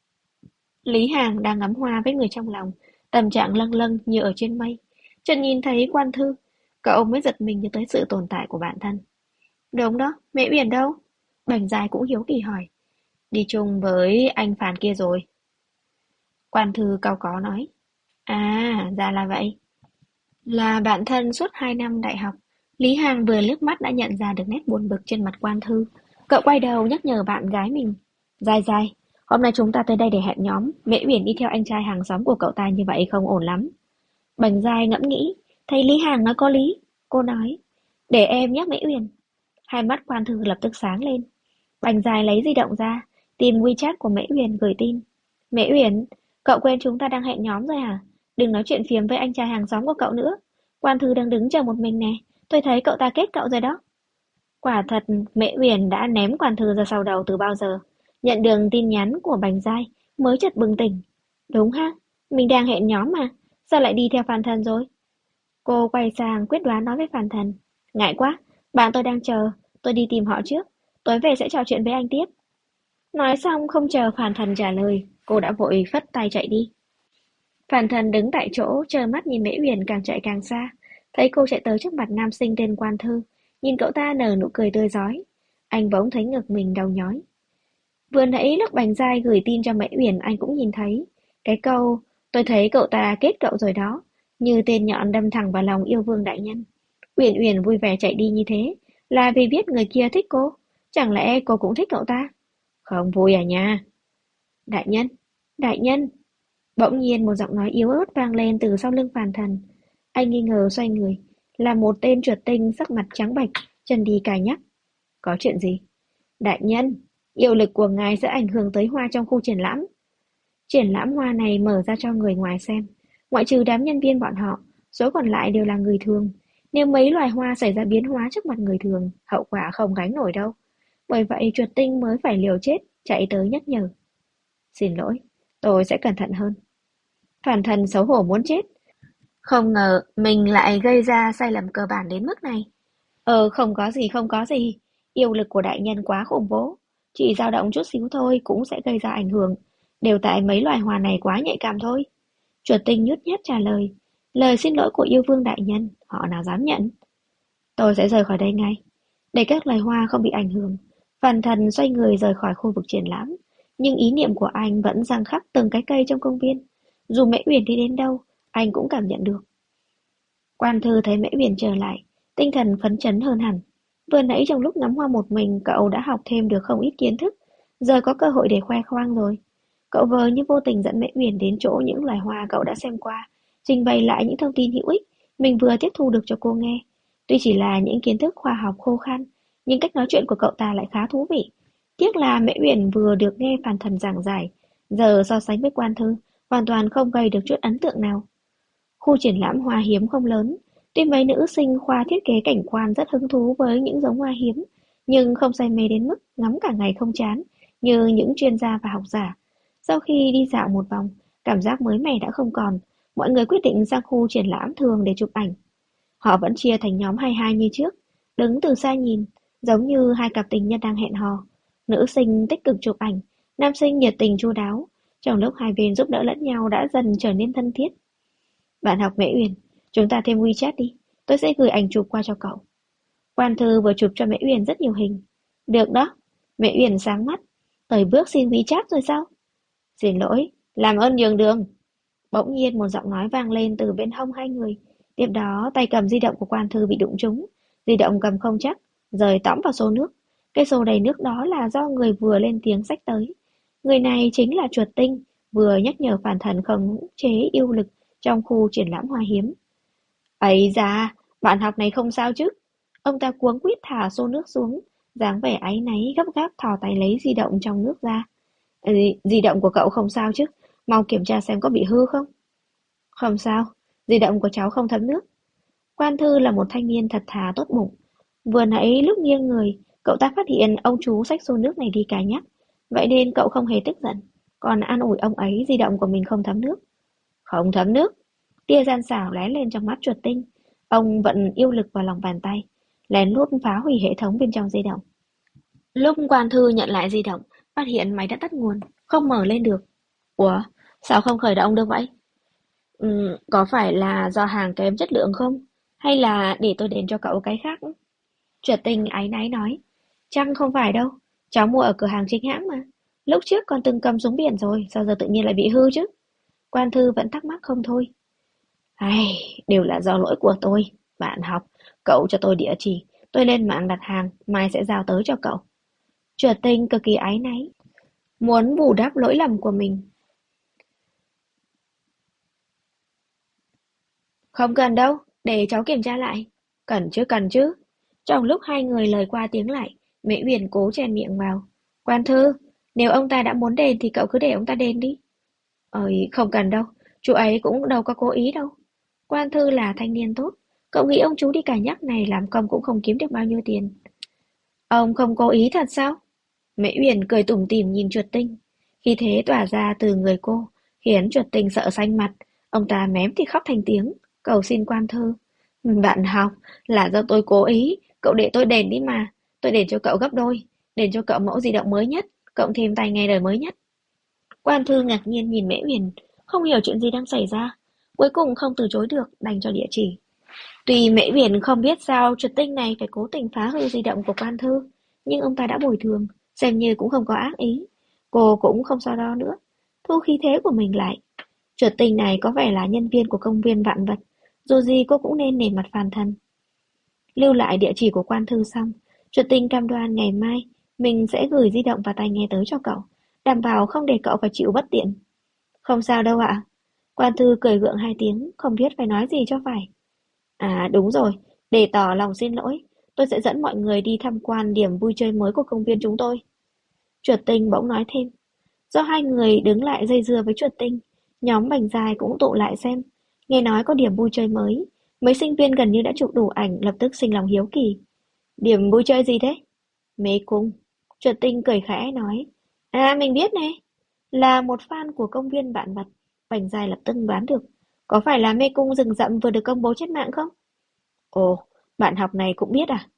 Lý Hàn đang ngắm hoa với người trong lòng, tâm trạng lâng lâng như ở trên mây. Chợt nhìn thấy Quan Thư, cậu mới giật mình nhớ tới sự tồn tại của bản thân. Đúng đó, Mễ Uyển đâu? Bành Giai cũng hiếu kỳ hỏi. Đi chung với anh Phàn kia rồi. Quan Thư cau có nói. À, ra là vậy. Là bạn thân suốt 2 năm đại học, Lý Hằng vừa liếc mắt đã nhận ra được nét buồn bực trên mặt Quan Thư. Cậu quay đầu nhắc nhở bạn gái mình. Dài dài, hôm nay chúng ta tới đây để hẹn nhóm, Mễ Uyển đi theo anh trai hàng xóm của cậu ta như vậy không ổn lắm. Bành Giai ngẫm nghĩ, thấy Lý Hằng nói có lý. Cô nói, để em nhắc Mễ Uyển. Hai mắt Quan Thư lập tức sáng lên. Bành Giai lấy di động ra, tìm WeChat của Mễ Uyển gửi tin. Mễ Uyển, cậu quên chúng ta đang hẹn nhóm rồi hả? Đừng nói chuyện phiếm với anh trai hàng xóm của cậu nữa. Quan Thư đang đứng chờ một mình nè. Tôi thấy cậu ta kết cậu rồi đó. Quả thật, Mễ Uyển đã ném Quan Thư ra sau đầu từ bao giờ. Nhận được tin nhắn của Bành Giai, mới chợt bừng tỉnh. Đúng ha, mình đang hẹn nhóm mà. Sao lại đi theo Phan Thần rồi? Cô quay sang quyết đoán nói với Phan Thần. Ngại quá, bạn tôi đang chờ. Tôi đi tìm họ trước. Tối về sẽ trò chuyện với anh tiếp. Nói xong không chờ Phan Thần trả lời, cô đã vội phất tay chạy đi. Phàn thần đứng tại chỗ, trơ mắt nhìn Mễ Uyển càng chạy càng xa. Thấy cô chạy tới trước mặt nam sinh tên Quan Thư, nhìn cậu ta nở nụ cười tươi rói. Anh bỗng thấy ngực mình đau nhói. Vừa nãy lúc Bành Giai gửi tin cho Mễ Uyển anh cũng nhìn thấy. Cái câu, tôi thấy cậu ta kết cậu rồi đó, như tên nhọn đâm thẳng vào lòng yêu vương đại nhân. Uyển Uyển vui vẻ chạy đi như thế, là vì biết người kia thích cô. Chẳng lẽ cô cũng thích cậu ta? Không vui à nha. Đại nhân, đại nhân. Bỗng nhiên một giọng nói yếu ớt vang lên từ sau lưng Phàn Thần. Anh nghi ngờ xoay người, là một tên chuột tinh sắc mặt trắng bệch, chân đi cài nhắc. Có chuyện gì? Đại nhân, yêu lực của ngài sẽ ảnh hưởng tới hoa trong khu triển lãm. Triển lãm hoa này mở ra cho người ngoài xem, ngoại trừ đám nhân viên bọn họ, số còn lại đều là người thường. Nếu mấy loài hoa xảy ra biến hóa trước mặt người thường, hậu quả không gánh nổi đâu. Bởi vậy chuột tinh mới phải liều chết, chạy tới nhắc nhở. Xin lỗi, tôi sẽ cẩn thận hơn. Phản Thần xấu hổ muốn chết. Không ngờ mình lại gây ra sai lầm cơ bản đến mức này. Không có gì, không có gì. Yêu lực của đại nhân quá khủng bố. Chỉ dao động chút xíu thôi cũng sẽ gây ra ảnh hưởng. Đều tại mấy loài hoa này quá nhạy cảm thôi. Chuột tinh nhút nhát trả lời. Lời xin lỗi của yêu vương đại nhân, họ nào dám nhận. Tôi sẽ rời khỏi đây ngay. Để các loài hoa không bị ảnh hưởng. Phản Thần xoay người rời khỏi khu vực triển lãm. Nhưng ý niệm của anh vẫn giăng khắc từng cái cây trong công viên. Dù Mễ Uyển đi đến đâu, anh cũng cảm nhận được. Quan Thư thấy Mễ Uyển trở lại, tinh thần phấn chấn hơn hẳn. Vừa nãy trong lúc ngắm hoa một mình, cậu đã học thêm được không ít kiến thức, giờ có cơ hội để khoe khoang rồi. Cậu vờ như vô tình dẫn Mễ Uyển đến chỗ những loài hoa cậu đã xem qua, trình bày lại những thông tin hữu ích mình vừa tiếp thu được cho cô nghe. Tuy chỉ là những kiến thức khoa học khô khan, nhưng cách nói chuyện của cậu ta lại khá thú vị. Tiếc là Mễ Uyển vừa được nghe Phàn Thần giảng giải, giờ so sánh với Quan Thư, hoàn toàn không gây được chút ấn tượng nào. Khu triển lãm hoa hiếm không lớn, tuy mấy nữ sinh khoa thiết kế cảnh quan rất hứng thú với những giống hoa hiếm, nhưng không say mê đến mức ngắm cả ngày không chán như những chuyên gia và học giả. Sau khi đi dạo một vòng, cảm giác mới mẻ đã không còn, mọi người quyết định sang khu triển lãm thường để chụp ảnh. Họ vẫn chia thành nhóm 22 như trước, đứng từ xa nhìn, giống như hai cặp tình nhân đang hẹn hò. Nữ sinh tích cực chụp ảnh, nam sinh nhiệt tình chu đáo. Trong lúc hai bên giúp đỡ lẫn nhau đã dần trở nên thân thiết. Bạn học Mễ Uyển, chúng ta thêm WeChat đi, tôi sẽ gửi ảnh chụp qua cho cậu. Quan Thư vừa chụp cho Mễ Uyển rất nhiều hình. Được đó, Mễ Uyển sáng mắt, tới bước xin WeChat rồi sao? Xin lỗi, làm ơn nhường đường. Bỗng nhiên một giọng nói vang lên từ bên hông hai người. Tiếp đó tay cầm di động của Quan Thư bị đụng trúng. Di động cầm không chắc, rời tõm vào xô nước. Cái xô đầy nước đó là do người vừa lên tiếng xách tới. Người này chính là chuột tinh, vừa nhắc nhở Phản Thần khống chế yêu lực trong khu triển lãm hoa hiếm. Ấy da, bạn học này không sao chứ? Ông ta cuống quýt thả xô nước xuống, dáng vẻ áy náy gấp gáp thò tay lấy di động trong nước ra. Di động của cậu không sao chứ? Mau kiểm tra xem có bị hư không? Không sao, di động của cháu không thấm nước. Quan Thư là một thanh niên thật thà tốt bụng. Vừa nãy lúc nghiêng người, cậu ta phát hiện ông chú xách xô nước này đi cà nhắc. Vậy nên cậu không hề tức giận, còn an ủi ông ấy di động của mình không thấm nước. Không thấm nước. Tia gian xảo lóe lên trong mắt chuột tinh. Ông vận yêu lực vào lòng bàn tay, lén lút phá hủy hệ thống bên trong di động. Lúc Quan Thư nhận lại di động, phát hiện máy đã tắt nguồn, không mở lên được. Ủa, sao không khởi động được vậy? Có phải là do hàng kém chất lượng không? Hay là để tôi đền cho cậu cái khác? Chuột tinh áy náy nói. Chăng không phải đâu, cháu mua ở cửa hàng chính hãng mà. Lúc trước con từng cầm xuống biển rồi, sao giờ tự nhiên lại bị hư chứ? Quan Thư vẫn thắc mắc không thôi. Ai, đều là do lỗi của tôi. Bạn học, cậu cho tôi địa chỉ, tôi lên mạng đặt hàng, mai sẽ giao tới cho cậu. Chuột tinh cực kỳ áy náy, muốn bù đắp lỗi lầm của mình. Không cần đâu, để cháu kiểm tra lại. Cần chứ, cần chứ. Trong lúc hai người lời qua tiếng lại, Mễ Uyển cố chèn miệng vào. Quan Thư, nếu ông ta đã muốn đền thì cậu cứ để ông ta đền đi. Không cần đâu, chú ấy cũng đâu có cố ý đâu. Quan Thư là thanh niên tốt, cậu nghĩ ông chú đi cà nhắc này làm công cũng không kiếm được bao nhiêu tiền. Ông không cố ý thật sao? Mễ Uyển cười tủm tỉm nhìn chuột tinh. Khi thế tỏa ra từ người cô, khiến chuột tinh sợ xanh mặt. Ông ta mém thì khóc thành tiếng, cầu xin Quan Thư. Bạn học, là do tôi cố ý, cậu để tôi đền đi mà. Tôi đền cho cậu gấp đôi, đền cho cậu mẫu di động mới nhất, cộng thêm tai nghe đời mới nhất. Quan Thư ngạc nhiên nhìn Mễ Uyển, không hiểu chuyện gì đang xảy ra. Cuối cùng không từ chối được, đành cho địa chỉ. Tuy Mễ Uyển không biết sao chuột tinh này phải cố tình phá hư di động của Quan Thư, nhưng ông ta đã bồi thường, xem như cũng không có ác ý. Cô cũng không so đo nữa, thu khí thế của mình lại. Chuột tinh này có vẻ là nhân viên của công viên vạn vật, dù gì cô cũng nên nể mặt Phàn Thần. Lưu lại địa chỉ của Quan Thư xong, chuột tinh cam đoan ngày mai Mình sẽ gửi di động và tai nghe tới cho cậu, đảm bảo không để cậu phải chịu bất tiện. Không sao đâu ạ. Quan Thư cười gượng hai tiếng, không biết phải nói gì cho phải. À đúng rồi, để tỏ lòng xin lỗi, tôi sẽ dẫn mọi người đi tham quan điểm vui chơi mới của công viên chúng tôi. Chuột tinh bỗng nói thêm. Do hai người đứng lại dây dưa với chuột tinh, nhóm Bành Dài cũng tụ lại xem. Nghe nói có điểm vui chơi mới, mấy sinh viên gần như đã chụp đủ ảnh lập tức sinh lòng hiếu kỳ. Điểm vui chơi gì thế? Mê cung. Chuột tinh cười khẽ nói. À mình biết này, là một fan của công viên vạn vật. Bành Dài lập tức đoán được. Có phải là mê cung rừng rậm vừa được công bố trên mạng không? Ồ, bạn học này cũng biết à?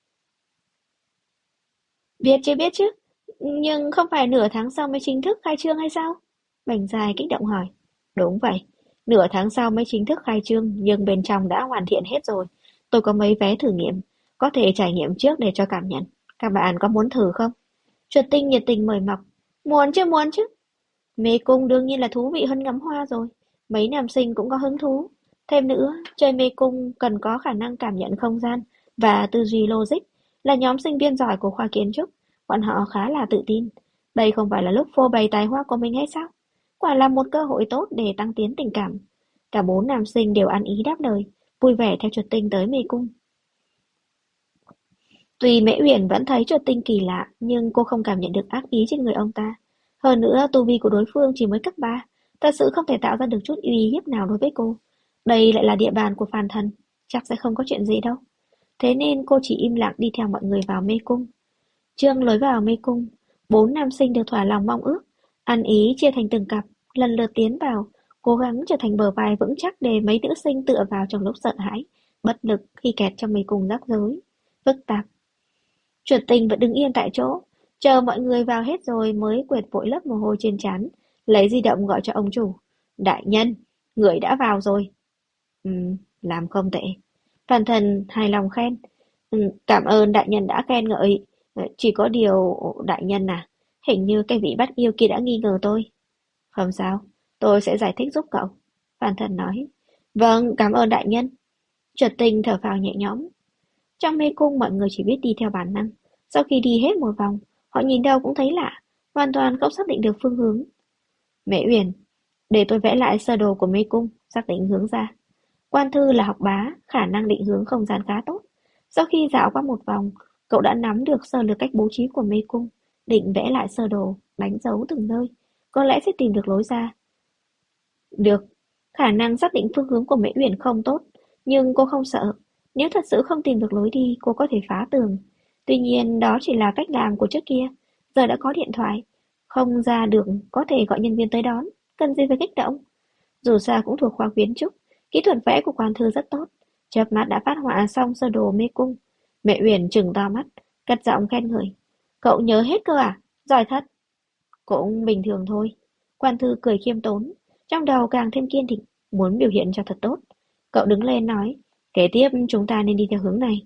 Biết chứ, nhưng không phải nửa tháng sau mới chính thức khai trương hay sao? Bành Dài kích động hỏi. Đúng vậy, nửa tháng sau mới chính thức khai trương, nhưng bên trong đã hoàn thiện hết rồi. Tôi có mấy vé thử nghiệm, có thể trải nghiệm trước để cho cảm nhận. Các bạn có muốn thử không? Chuột tinh nhiệt tình mời mọc. Muốn chứ. Mê cung đương nhiên là thú vị hơn ngắm hoa rồi. Mấy nam sinh cũng có hứng thú. Thêm nữa, chơi mê cung cần có khả năng cảm nhận không gian và tư duy logic. Là nhóm sinh viên giỏi của khoa kiến trúc, bọn họ khá là tự tin. Đây không phải là lúc phô bày tài hoa của mình hay sao? Quả là một cơ hội tốt để tăng tiến tình cảm. Cả bốn nam sinh đều ăn ý đáp lời, vui vẻ theo chuột tinh tới mê cung. Tuy Mễ Uyển vẫn thấy Chuột Tinh kỳ lạ, nhưng cô không cảm nhận được ác ý trên người ông ta. Hơn nữa, tu vi của đối phương chỉ mới cấp 3, thật sự không thể tạo ra được chút uy hiếp nào đối với cô. Đây lại là địa bàn của phàn thần, chắc sẽ không có chuyện gì đâu. Thế nên cô chỉ im lặng đi theo mọi người vào mê cung. Trương lối vào mê cung, bốn nam sinh được thỏa lòng mong ước, ăn ý chia thành từng cặp, lần lượt tiến vào, cố gắng trở thành bờ vai vững chắc để mấy nữ sinh tựa vào trong lúc sợ hãi, bất lực khi kẹt trong mê cung rắc rối, phức tạp. Chuột tinh vẫn đứng yên tại chỗ, chờ mọi người vào hết rồi mới quệt vội lớp mồ hôi trên trán, lấy di động gọi cho ông chủ. Đại nhân, người đã vào rồi. Ừ, làm không tệ. Phan thần hài lòng khen. Cảm ơn đại nhân đã khen ngợi. Chỉ có điều, đại nhân à, hình như cái vị bắt yêu kia đã nghi ngờ tôi. Không sao, tôi sẽ giải thích giúp cậu. Phan thần nói. Vâng, cảm ơn đại nhân. Chuột tinh thở phào nhẹ nhõm. Trong mê cung mọi người chỉ biết đi theo bản năng. Sau khi đi hết một vòng, họ nhìn đâu cũng thấy lạ, hoàn toàn không xác định được phương hướng. Mễ Uyển, để tôi vẽ lại sơ đồ của mê cung, xác định hướng ra. Quan Thư là học bá, khả năng định hướng không gian khá tốt. Sau khi dạo qua một vòng, cậu đã nắm được sơ lược cách bố trí của mê cung, định vẽ lại sơ đồ, đánh dấu từng nơi, có lẽ sẽ tìm được lối ra. Được, khả năng xác định phương hướng của Mễ Uyển không tốt, nhưng cô không sợ. Nếu thật sự không tìm được lối đi, cô có thể phá tường. Tuy nhiên, đó chỉ là cách làm của trước kia. Giờ đã có điện thoại, không ra được có thể gọi nhân viên tới đón. Cần gì phải kích động? Dù sao cũng thuộc khoa kiến trúc, kỹ thuật vẽ của Quan Thư rất tốt. Chớp mắt đã phát họa xong sơ đồ mê cung. Mẹ Uyển trừng to mắt, cất giọng khen ngợi. Cậu nhớ hết cơ à? Giỏi thật. Cũng bình thường thôi. Quan Thư cười khiêm tốn, trong đầu càng thêm kiên định, muốn biểu hiện cho thật tốt. Cậu đứng lên nói, kế tiếp chúng ta nên đi theo hướng này.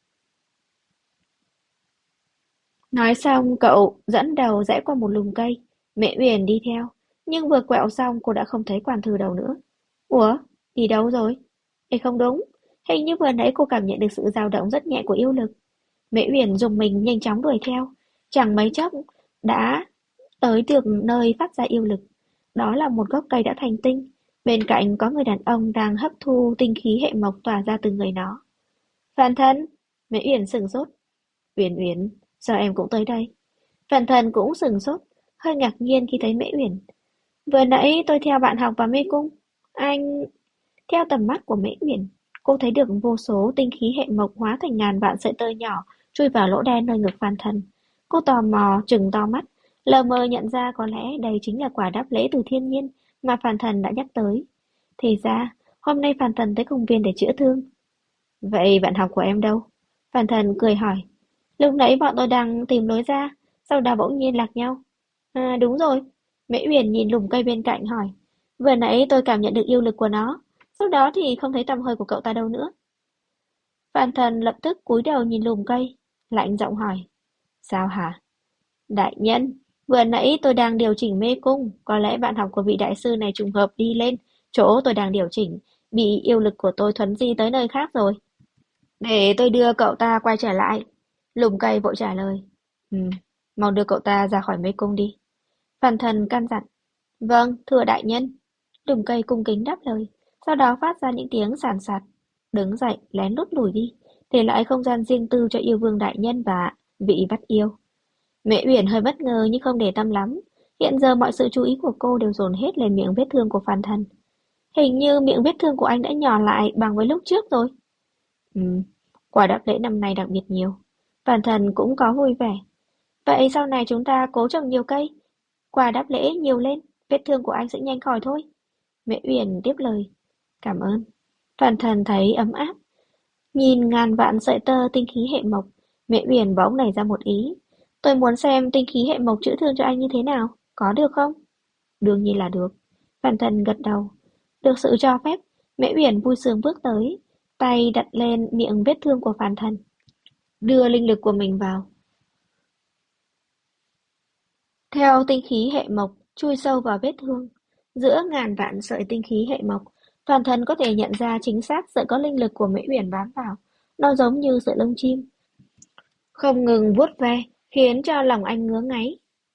Nói xong, cậu dẫn đầu rẽ qua một lùm cây. Mẹ Uyển đi theo, nhưng vừa quẹo xong cô đã không thấy Quan Thư đâu nữa. Ủa, đi đâu rồi? Ê không đúng, hình như vừa nãy cô cảm nhận được sự dao động rất nhẹ của yêu lực. Mễ Uyển dùng mình nhanh chóng đuổi theo, chẳng mấy chốc đã tới được nơi phát ra yêu lực. Đó là một gốc cây đã thành tinh, bên cạnh có người đàn ông đang hấp thu tinh khí hệ mộc tỏa ra từ người nó. Phản thân, Mễ Uyển sửng sốt. Uyển Uyển, sao em cũng tới đây? Phản thân cũng sửng sốt, hơi ngạc nhiên khi thấy Mễ Uyển. Vừa nãy tôi theo bạn học vào mê cung. Anh... Theo tầm mắt của Mễ Uyển, cô thấy được vô số tinh khí hệ mộc hóa thành ngàn vạn sợi tơ nhỏ chui vào lỗ đen nơi ngực Phan Thần. Cô tò mò trừng to mắt, lờ mờ nhận ra có lẽ đây chính là quả đáp lễ từ thiên nhiên mà Phan Thần đã nhắc tới. Thì ra, hôm nay Phan Thần tới công viên để chữa thương. Vậy bạn học của em đâu? Phan Thần cười hỏi. Lúc nãy bọn tôi đang tìm lối ra, sau đó bỗng nhiên lạc nhau. À đúng rồi. Mễ Uyển nhìn lùm cây bên cạnh hỏi. Vừa nãy tôi cảm nhận được yêu lực của nó. Sau đó thì không thấy tăm hơi của cậu ta đâu nữa. Phan Thần lập tức cúi đầu nhìn lùm cây, lạnh giọng hỏi. Sao hả? Đại nhân, vừa nãy tôi đang điều chỉnh mê cung, có lẽ bạn học của vị đại sư này trùng hợp đi lên, chỗ tôi đang điều chỉnh, bị yêu lực của tôi thuấn di tới nơi khác rồi. Để tôi đưa cậu ta quay trở lại. Lùm cây vội trả lời. Ừ, mau đưa cậu ta ra khỏi mê cung đi. Phàn thần căn dặn. Vâng, thưa đại nhân. Lùm cây cung kính đáp lời, sau đó phát ra những tiếng sàn sạt. Đứng dậy, lén lút lùi đi, để lại không gian riêng tư cho yêu vương đại nhân và vị bắt yêu. Mẹ Uyển hơi bất ngờ nhưng không để tâm lắm. Hiện giờ mọi sự chú ý của cô đều dồn hết lên miệng vết thương của Phan Thần. Hình như miệng vết thương của anh đã nhỏ lại bằng với lúc trước rồi. Ừ, quà đáp lễ năm nay đặc biệt nhiều. Phan Thần cũng có vui vẻ. Vậy sau này chúng ta cố trồng nhiều cây. Quà đáp lễ nhiều lên, vết thương của anh sẽ nhanh khỏi thôi. Mẹ Uyển tiếp lời. Cảm ơn. Phan Thần thấy ấm áp. Nhìn ngàn vạn sợi tơ tinh khí hệ mộc, Mẹ Uyển bỗng nảy ra một ý. Tôi muốn xem tinh khí hệ mộc chữa thương cho anh như thế nào, có được không? Đương nhiên là được. Phan Thần gật đầu. Được sự cho phép, Mẹ Uyển vui sướng bước tới, tay đặt lên miệng vết thương của Phan Thần, đưa linh lực của mình vào. Theo tinh khí hệ mộc chui sâu vào vết thương, giữa ngàn vạn sợi tinh khí hệ mộc, Phan Thần có thể nhận ra chính xác sợi có linh lực của Mễ Uyển bám vào. Nó giống như sợi lông chim, không ngừng vuốt ve, khiến cho lòng anh ngứa ngáy.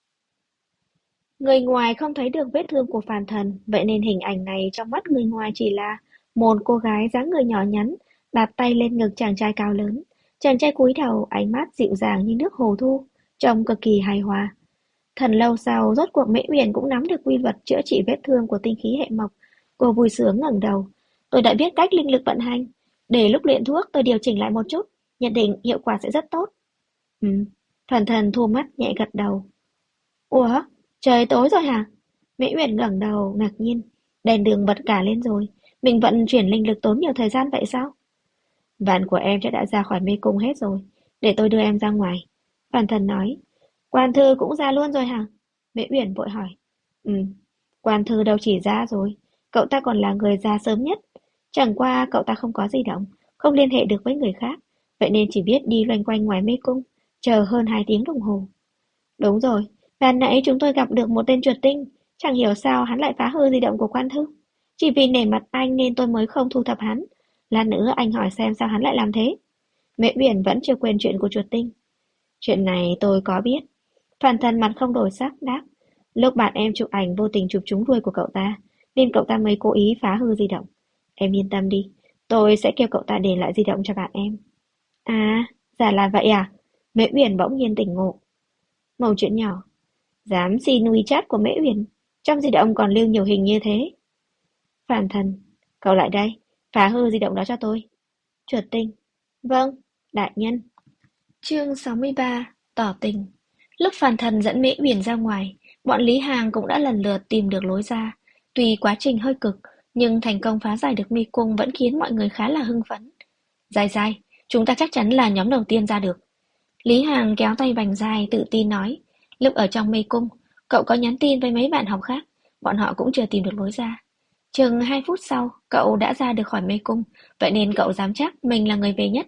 Người ngoài không thấy được vết thương của Phan Thần, vậy nên hình ảnh này trong mắt người ngoài chỉ là một cô gái dáng người nhỏ nhắn, đặt tay lên ngực chàng trai cao lớn. Chàng trai cúi đầu, ánh mắt dịu dàng như nước hồ thu, trông cực kỳ hài hòa. Thần lâu sau, rốt cuộc Mễ Uyển cũng nắm được quy luật chữa trị vết thương của tinh khí hệ mộc. Cô vui sướng ngẩng đầu. Tôi đã biết cách linh lực vận hành. Để lúc luyện thuốc tôi điều chỉnh lại một chút, nhận định hiệu quả sẽ rất tốt. Ừ. Thần thần thu mắt nhẹ gật đầu. Ủa, trời tối rồi hả? Mễ Uyển ngẩng đầu ngạc nhiên. Đèn đường bật cả lên rồi. Mình vận chuyển linh lực tốn nhiều thời gian vậy sao? Vạn của em đã ra khỏi mê cung hết rồi. Để tôi đưa em ra ngoài. Phàn thần nói. Quan thư cũng ra luôn rồi hả? Mễ Uyển vội hỏi. Ừ, quan thư đâu chỉ ra rồi. Cậu ta còn là người ra sớm nhất. Chẳng qua cậu ta không có di động, không liên hệ được với người khác. Vậy nên chỉ biết đi loanh quanh ngoài mê cung, chờ hơn 2 tiếng đồng hồ. Đúng rồi, ban nãy chúng tôi gặp được một tên chuột tinh. Chẳng hiểu sao hắn lại phá hư di động của quan thư. Chỉ vì nể mặt anh nên tôi mới không thu thập hắn. Lát nữa anh hỏi xem sao hắn lại làm thế. Mễ Uyển vẫn chưa quên chuyện của chuột tinh. Chuyện này tôi có biết. Phàn thần mặt không đổi sắc đáp. Lúc bạn em chụp ảnh vô tình chụp trúng đuôi của cậu ta, nên cậu ta mới cố ý phá hư di động. Em yên tâm đi, tôi sẽ kêu cậu ta để lại di động cho bạn em. À, giả là vậy à? Mễ Uyển bỗng nhiên tỉnh ngộ. Mẩu chuyện nhỏ, dám xin WeChat của Mễ Uyển, trong di động còn lưu nhiều hình như thế. Phàn thần, cậu lại đây, phá hư di động đó cho tôi. Chuột tinh, vâng, đại nhân. Chương 63, tỏ tình. Lúc Phàn Thần dẫn Mễ Uyển ra ngoài, bọn Lý Hàng cũng đã lần lượt tìm được lối ra. Tuy quá trình hơi cực, nhưng thành công phá giải được mê cung vẫn khiến mọi người khá là hưng phấn. Dài dài, chúng ta chắc chắn là nhóm đầu tiên ra được. Lý Hàng kéo tay Bành Dài tự tin nói. Lúc ở trong mê cung, cậu có nhắn tin với mấy bạn học khác, bọn họ cũng chưa tìm được lối ra. Chừng 2 phút sau, cậu đã ra được khỏi mê cung, vậy nên cậu dám chắc mình là người về nhất.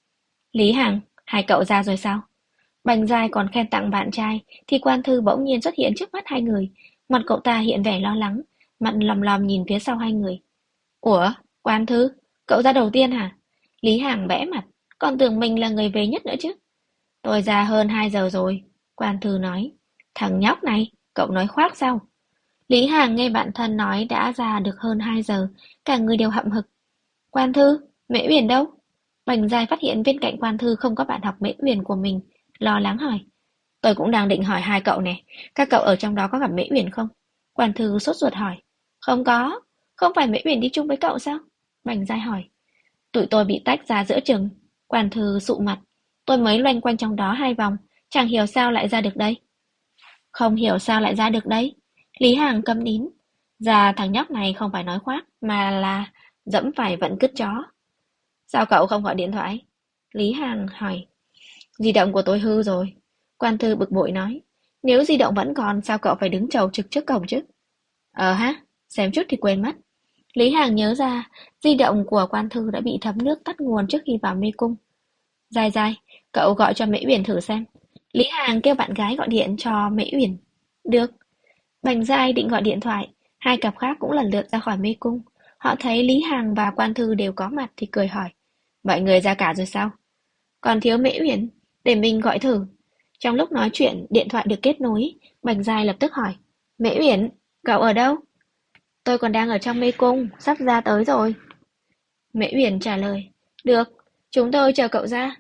Lý Hàng, hai cậu ra rồi sao? Bành Giai còn khen tặng bạn trai, thì Quan Thư bỗng nhiên xuất hiện trước mắt hai người. Mặt cậu ta hiện vẻ lo lắng, mặt lầm lầm nhìn phía sau hai người. Ủa, Quan Thư, cậu ra đầu tiên hả? Lý Hàng bẽ mặt, còn tưởng mình là người về nhất nữa chứ. Tôi ra hơn 2 giờ rồi, Quan Thư nói. Thằng nhóc này, cậu nói khoác sao? Lý Hàng nghe bạn thân nói đã ra được hơn 2 giờ, cả người đều hậm hực. Quan Thư, Mễ Uyển đâu? Bành Giai phát hiện bên cạnh Quan Thư không có bạn học Mễ Uyển của mình, lo lắng hỏi. Tôi cũng đang định hỏi hai cậu nè, các cậu ở trong đó có gặp Mễ Uyển không? Quan Thư sốt ruột hỏi. Không có, không phải Mễ Uyển đi chung với cậu sao? Bành Giai hỏi. Tụi tôi bị tách ra giữa chừng. Quan Thư sụ mặt. Tôi mới loanh quanh trong đó 2 vòng, chẳng hiểu sao lại ra được đây. Không hiểu sao lại ra được đấy. Lý Hàng câm nín. Ra thằng nhóc này không phải nói khoác, mà là dẫm phải vận cứt chó. Sao cậu không gọi điện thoại? Lý Hàng hỏi. Di động của tôi hư rồi. Quan Thư bực bội nói. Nếu di động vẫn còn, sao cậu phải đứng chầu trực trước cổng chứ? Ha, xem chút thì quên mất. Lý Hàng nhớ ra, di động của Quan Thư đã bị thấm nước tắt nguồn trước khi vào mê cung. Dài dài, cậu gọi cho Mễ Uyển thử xem. Lý Hàng kêu bạn gái gọi điện cho Mễ Uyển. Được. Bành Giai định gọi điện thoại, hai cặp khác cũng lần lượt ra khỏi mê cung. Họ thấy Lý Hàng và Quan Thư đều có mặt thì cười hỏi. Mọi người ra cả rồi sao? Còn thiếu Mễ Uyển, để mình gọi thử. Trong lúc nói chuyện, điện thoại được kết nối, Bành Giai lập tức hỏi. Mễ Uyển, cậu ở đâu? Tôi còn đang ở trong mê cung, sắp ra tới rồi. Mễ Uyển trả lời. Được, chúng tôi chờ cậu ra.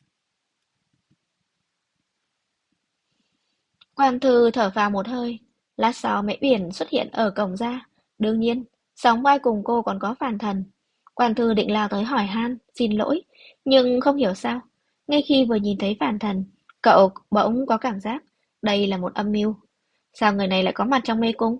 Quan Thư thở vào một hơi. Lát sau Mễ Uyển xuất hiện ở cổng ra. Đương nhiên, sóng vai cùng cô còn có Phàn Thần. Quan Thư định lao tới hỏi han, xin lỗi, nhưng không hiểu sao. Ngay khi vừa nhìn thấy Phàn Thần, cậu bỗng có cảm giác đây là một âm mưu. Sao người này lại có mặt trong mê cung?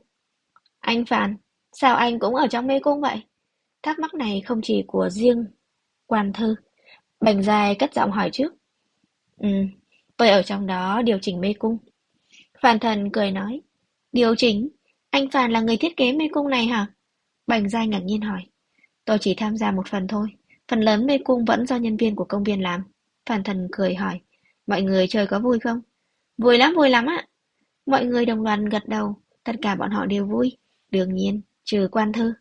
Anh Phàn, sao anh cũng ở trong mê cung vậy? Thắc mắc này không chỉ của riêng Quan Thư. Bành Giai cất giọng hỏi trước. Ừ, tôi ở trong đó điều chỉnh mê cung. Phàn Thần cười nói. Điều chỉnh? Anh Phàn là người thiết kế mê cung này hả? Bành Giai ngạc nhiên hỏi. Tôi chỉ tham gia một phần thôi. Phần lớn mê cung vẫn do nhân viên của công viên làm. Phàn Thần cười hỏi. Mọi người chơi có vui không? Vui lắm ạ. Mọi người đồng loạt gật đầu. Tất cả bọn họ đều vui. Đương nhiên, trừ Quan Thư.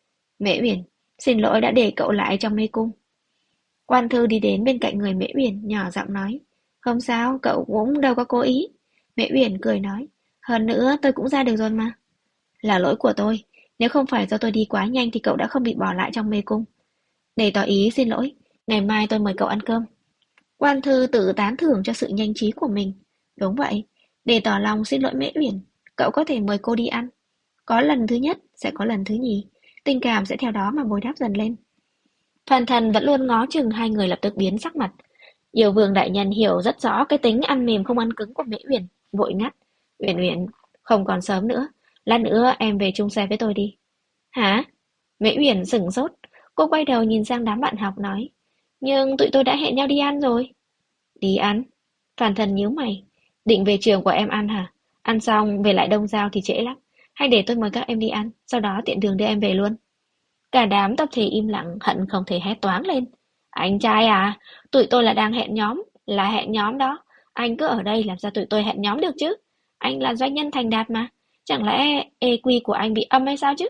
Mễ Uyển, xin lỗi đã để cậu lại trong mê cung. Quan Thư đi đến bên cạnh người Mễ Uyển, nhỏ giọng nói. Không sao, cậu cũng đâu có cố ý. Mễ Uyển cười nói. Hơn nữa tôi cũng ra được rồi mà. Là lỗi của tôi. Nếu không phải do tôi đi quá nhanh thì cậu đã không bị bỏ lại trong mê cung. Để tỏ ý xin lỗi, ngày mai tôi mời cậu ăn cơm. Quan Thư tự tán thưởng cho sự nhanh trí của mình. Đúng vậy, để tỏ lòng xin lỗi Mễ Uyển, cậu có thể mời cô đi ăn. Có lần thứ nhất, sẽ có lần thứ nhì. Tình cảm sẽ theo đó mà bồi đắp dần lên. Phàn Thần vẫn luôn ngó chừng hai người lập tức biến sắc mặt. Yêu Vương đại nhân hiểu rất rõ cái tính ăn mềm không ăn cứng của Mễ Uyển, vội ngắt. Uyển Uyển, không còn sớm nữa, lát nữa em về chung xe với tôi đi. Hả? Mễ Uyển sửng sốt, cô quay đầu nhìn sang đám bạn học nói. Nhưng tụi tôi đã hẹn nhau đi ăn rồi. Đi ăn? Phàn Thần nhíu mày. Định về trường của em ăn hả? Ăn xong về lại Đông Giao thì trễ lắm. Hay để tôi mời các em đi ăn, sau đó tiện đường đưa em về luôn. Cả đám tập thể im lặng, hận không thể hét toáng lên. Anh trai à, tụi tôi là đang hẹn nhóm, là hẹn nhóm đó. Anh cứ ở đây làm sao tụi tôi hẹn nhóm được chứ? Anh là doanh nhân thành đạt mà. Chẳng lẽ EQ của anh bị âm hay sao chứ?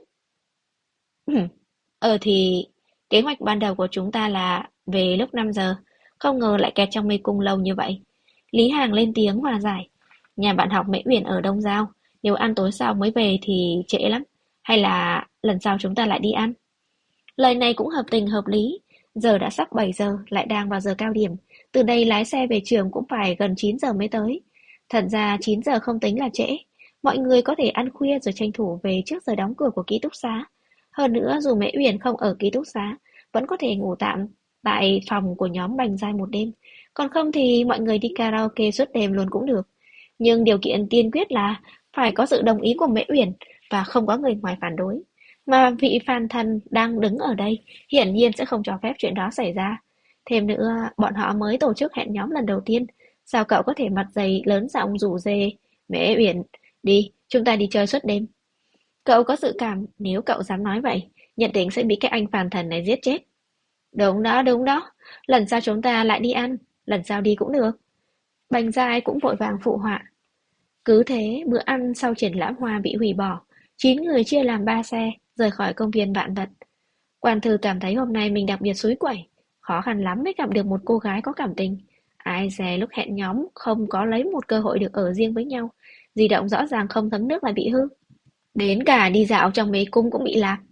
Thì kế hoạch ban đầu của chúng ta là về lúc 5 giờ, không ngờ lại kẹt trong mê cung lâu như vậy. Lý Hàng lên tiếng hòa giải. Nhà bạn học Mễ Uyển ở Đông Giao, nếu ăn tối sau mới về thì trễ lắm. Hay là lần sau chúng ta lại đi ăn? Lời này cũng hợp tình hợp lý. Giờ đã sắp 7 giờ, lại đang vào giờ cao điểm. Từ đây lái xe về trường cũng phải gần 9 giờ mới tới. Thật ra 9 giờ không tính là trễ. Mọi người có thể ăn khuya rồi tranh thủ về trước giờ đóng cửa của ký túc xá. Hơn nữa, dù Mễ Uyển không ở ký túc xá, vẫn có thể ngủ tạm tại phòng của nhóm Bành Giai một đêm. Còn không thì mọi người đi karaoke suốt đêm luôn cũng được. Nhưng điều kiện tiên quyết là phải có sự đồng ý của Mễ Uyển và không có người ngoài phản đối. Mà vị Phan Thần đang đứng ở đây, hiển nhiên sẽ không cho phép chuyện đó xảy ra. Thêm nữa, bọn họ mới tổ chức hẹn nhóm lần đầu tiên. Sao cậu có thể mặt dày lớn giọng rủ rê? Mễ Uyển, đi, chúng ta đi chơi suốt đêm. Cậu có dự cảm nếu cậu dám nói vậy, nhận định sẽ bị cái anh Phan Thần này giết chết. Đúng đó. Lần sau chúng ta lại đi ăn, lần sau đi cũng được. Bành Giai cũng vội vàng phụ họa. Cứ thế, bữa ăn sau triển lãm hoa bị hủy bỏ. 9 người chia làm 3 xe, rời khỏi công viên Vạn Vật. Quan Thư cảm thấy hôm nay mình đặc biệt xúi quẩy. Khó khăn lắm mới gặp được một cô gái có cảm tình. Ai dè lúc hẹn nhóm không có lấy một cơ hội được ở riêng với nhau. Di động rõ ràng không thấm nước lại bị hư. Đến cả đi dạo trong mê cung cũng bị lạc.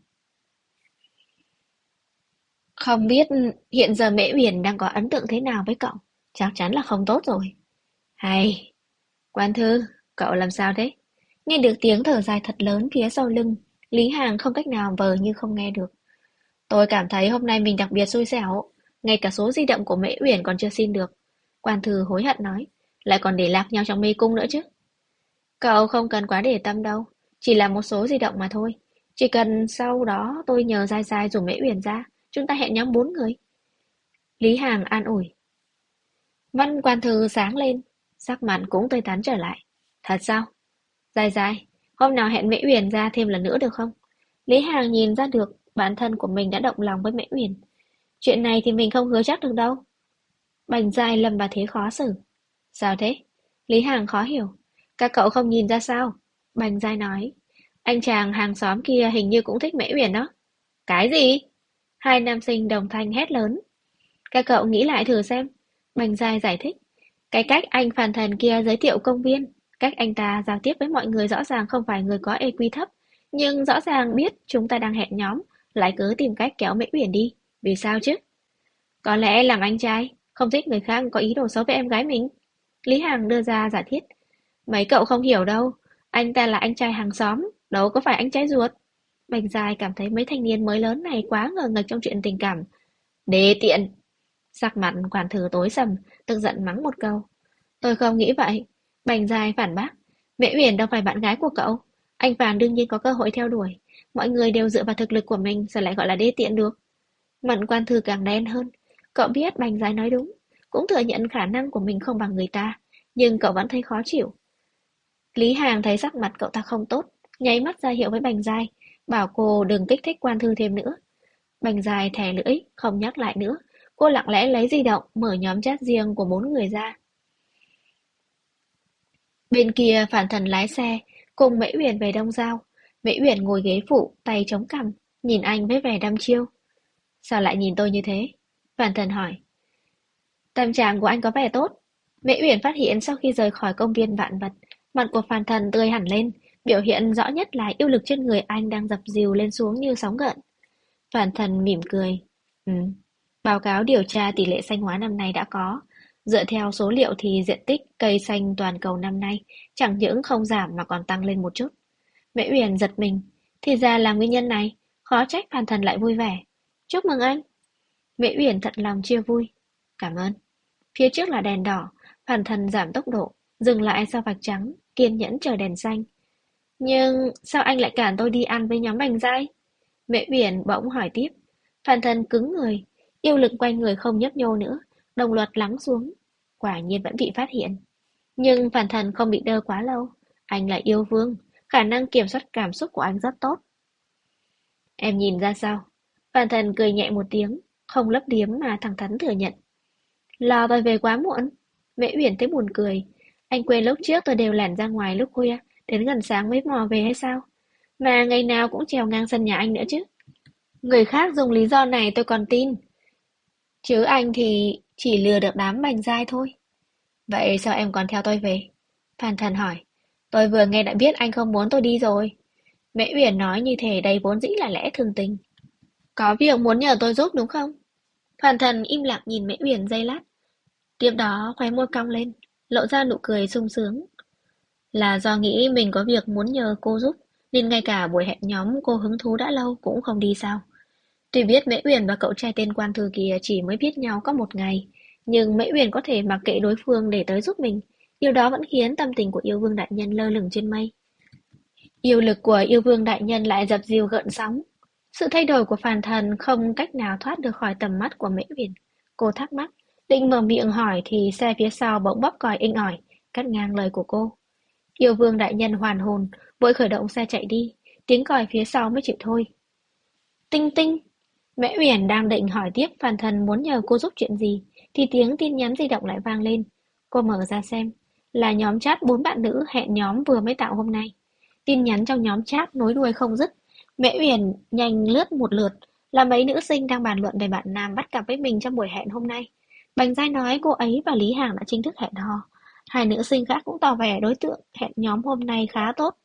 Không biết hiện giờ Mễ Uyển đang có ấn tượng thế nào với cậu? Chắc chắn là không tốt rồi. Hay, Quan Thư, cậu làm sao thế? Nghe được tiếng thở dài thật lớn phía sau lưng, Lý Hàng không cách nào vờ như không nghe được. Tôi cảm thấy hôm nay mình đặc biệt xui xẻo, ngay cả số di động của Mễ Uyển còn chưa xin được. Quan Thư hối hận nói, lại còn để lạc nhau trong mê cung nữa chứ. Cậu không cần quá để tâm đâu, chỉ là một số di động mà thôi. Chỉ cần sau đó tôi nhờ Giai Giai rủ Mễ Uyển ra, chúng ta hẹn nhóm 4 người. Lý Hàng an ủi. Văn Quan Thư sáng lên, sắc mặt cũng tươi tắn trở lại. Thật sao? Giai Giai, hôm nào hẹn Mễ Uyển ra thêm lần nữa được không? Lý Hàng nhìn ra được bản thân của mình đã động lòng với Mễ Uyển. Chuyện này thì mình không hứa chắc được đâu. Bành Giai lâm vào thế khó xử. Sao thế? Lý Hàng khó hiểu. Các cậu không nhìn ra sao? Bành Giai nói. Anh chàng hàng xóm kia hình như cũng thích Mễ Uyển đó. Cái gì? Hai nam sinh đồng thanh hét lớn. Các cậu nghĩ lại thử xem. Bành Giai giải thích. Cái cách anh phàn thần kia giới thiệu công viên, cách anh ta giao tiếp với mọi người rõ ràng không phải người có EQ thấp, nhưng rõ ràng biết chúng ta đang hẹn nhóm, lại cứ tìm cách kéo Mễ Uyển đi. Vì sao chứ? Có lẽ làm anh trai, không thích người khác có ý đồ xấu với em gái mình. Lý Hằng đưa ra giả thiết. Mấy cậu không hiểu đâu, anh ta là anh trai hàng xóm, đâu có phải anh trai ruột. Bành Dài cảm thấy mấy thanh niên mới lớn này quá ngờ nghệch trong chuyện tình cảm. Đê tiện! Sắc mặt quản thử tối sầm, tức giận mắng một câu. Tôi không nghĩ vậy. Bành Dài phản bác. Mễ Uyển đâu phải bạn gái của cậu. Anh Phàn đương nhiên có cơ hội theo đuổi. Mọi người đều dựa vào thực lực của mình, sao lại gọi là đê tiện được? Mặt quan thư càng đen hơn. Cậu biết Bành Dài nói đúng, cũng thừa nhận khả năng của mình không bằng người ta, nhưng cậu vẫn thấy khó chịu. Lý Hàng thấy sắc mặt cậu ta không tốt, nháy mắt ra hiệu với Bành Dài, bảo cô đừng kích thích quan thư thêm nữa. Bành Dài thè lưỡi, không nhắc lại nữa. Cô lặng lẽ lấy di động, mở nhóm chat riêng của 4 người ra. Bên kia Phản Thần lái xe, cùng Mễ Uyển về Đông Giao. Mễ Uyển ngồi ghế phụ, tay chống cằm, nhìn anh với vẻ đăm chiêu. Sao lại nhìn tôi như thế? Phản Thần hỏi. Tâm trạng của anh có vẻ tốt. Mễ Uyển phát hiện sau khi rời khỏi công viên vạn vật, mặt của Phản Thần tươi hẳn lên, biểu hiện rõ nhất là yêu lực trên người anh đang dập dìu lên xuống như sóng gợn. Phản Thần mỉm cười. Ừ, báo cáo điều tra tỷ lệ xanh hóa năm nay đã có. Dựa theo số liệu thì diện tích cây xanh toàn cầu năm nay chẳng những không giảm mà còn tăng lên một chút. Mễ Uyển giật mình. Thì ra là nguyên nhân này, khó trách Phản Thần lại vui vẻ. Chúc mừng anh. Mễ Uyển thật lòng chia vui. Cảm ơn. Phía trước là đèn đỏ, Phản Thần giảm tốc độ, dừng lại sau vạch trắng, kiên nhẫn chờ đèn xanh. Nhưng sao anh lại cản tôi đi ăn với nhóm Bành Giai? Mễ Uyển bỗng hỏi tiếp. Phản Thần cứng người, yêu lực quanh người không nhấp nhô nữa, đồng loạt lắng xuống. Quả nhiên vẫn bị phát hiện. Nhưng Phản Thần không bị đơ quá lâu. Anh là yêu vương, khả năng kiểm soát cảm xúc của anh rất tốt. Em nhìn ra sao? Phản Thần cười nhẹ một tiếng, không lấp liếm mà thẳng thắn thừa nhận. Lo tôi về quá muộn. Mễ Uyển thấy buồn cười. Anh quên lúc trước tôi đều lẻn ra ngoài lúc khuya, đến gần sáng mới mò về hay sao? Mà ngày nào cũng trèo ngang sân nhà anh nữa chứ. Người khác dùng lý do này tôi còn tin. Chứ anh thì chỉ lừa được đám Bành Giai thôi. Vậy sao em còn theo tôi về? Phan Thần hỏi. Tôi vừa nghe đã biết anh không muốn tôi đi rồi. Mễ Uyển nói như thể đây vốn dĩ là lẽ thường tình. Có việc muốn nhờ tôi giúp đúng không? Phan Thần im lặng nhìn Mễ Uyển giây lát. Tiếp đó khóe môi cong lên, lộ ra nụ cười sung sướng. Là do nghĩ mình có việc muốn nhờ cô giúp, nên ngay cả buổi hẹn nhóm cô hứng thú đã lâu cũng không đi sao. Tuy biết Mễ Uyển và cậu trai tên quan thư kia chỉ mới biết nhau có một ngày, nhưng Mễ Uyển có thể mặc kệ đối phương để tới giúp mình. Điều đó vẫn khiến tâm tình của yêu vương đại nhân lơ lửng trên mây. Yêu lực của yêu vương đại nhân lại dập dìu gợn sóng. Sự thay đổi của phàn thần không cách nào thoát được khỏi tầm mắt của Mễ Uyển. Cô thắc mắc, định mở miệng hỏi thì xe phía sau bỗng bóp còi inh ỏi, cắt ngang lời của cô. Yêu vương đại nhân hoàn hồn, vội khởi động xe chạy đi, tiếng còi phía sau mới chịu thôi. Tinh tinh! Mễ Uyển đang định hỏi tiếp phàn thần muốn nhờ cô giúp chuyện gì, thì tiếng tin nhắn di động lại vang lên. Cô mở ra xem, là nhóm chat 4 bạn nữ hẹn nhóm vừa mới tạo hôm nay. Tin nhắn trong nhóm chat nối đuôi không dứt. Mễ Uyển nhanh lướt một lượt, là mấy nữ sinh đang bàn luận về bạn nam bắt cặp với mình trong buổi hẹn hôm nay. Bành Giai nói cô ấy và Lý Hàng đã chính thức hẹn hò. Hai nữ sinh khác cũng tỏ vẻ đối tượng hẹn nhóm hôm nay khá tốt.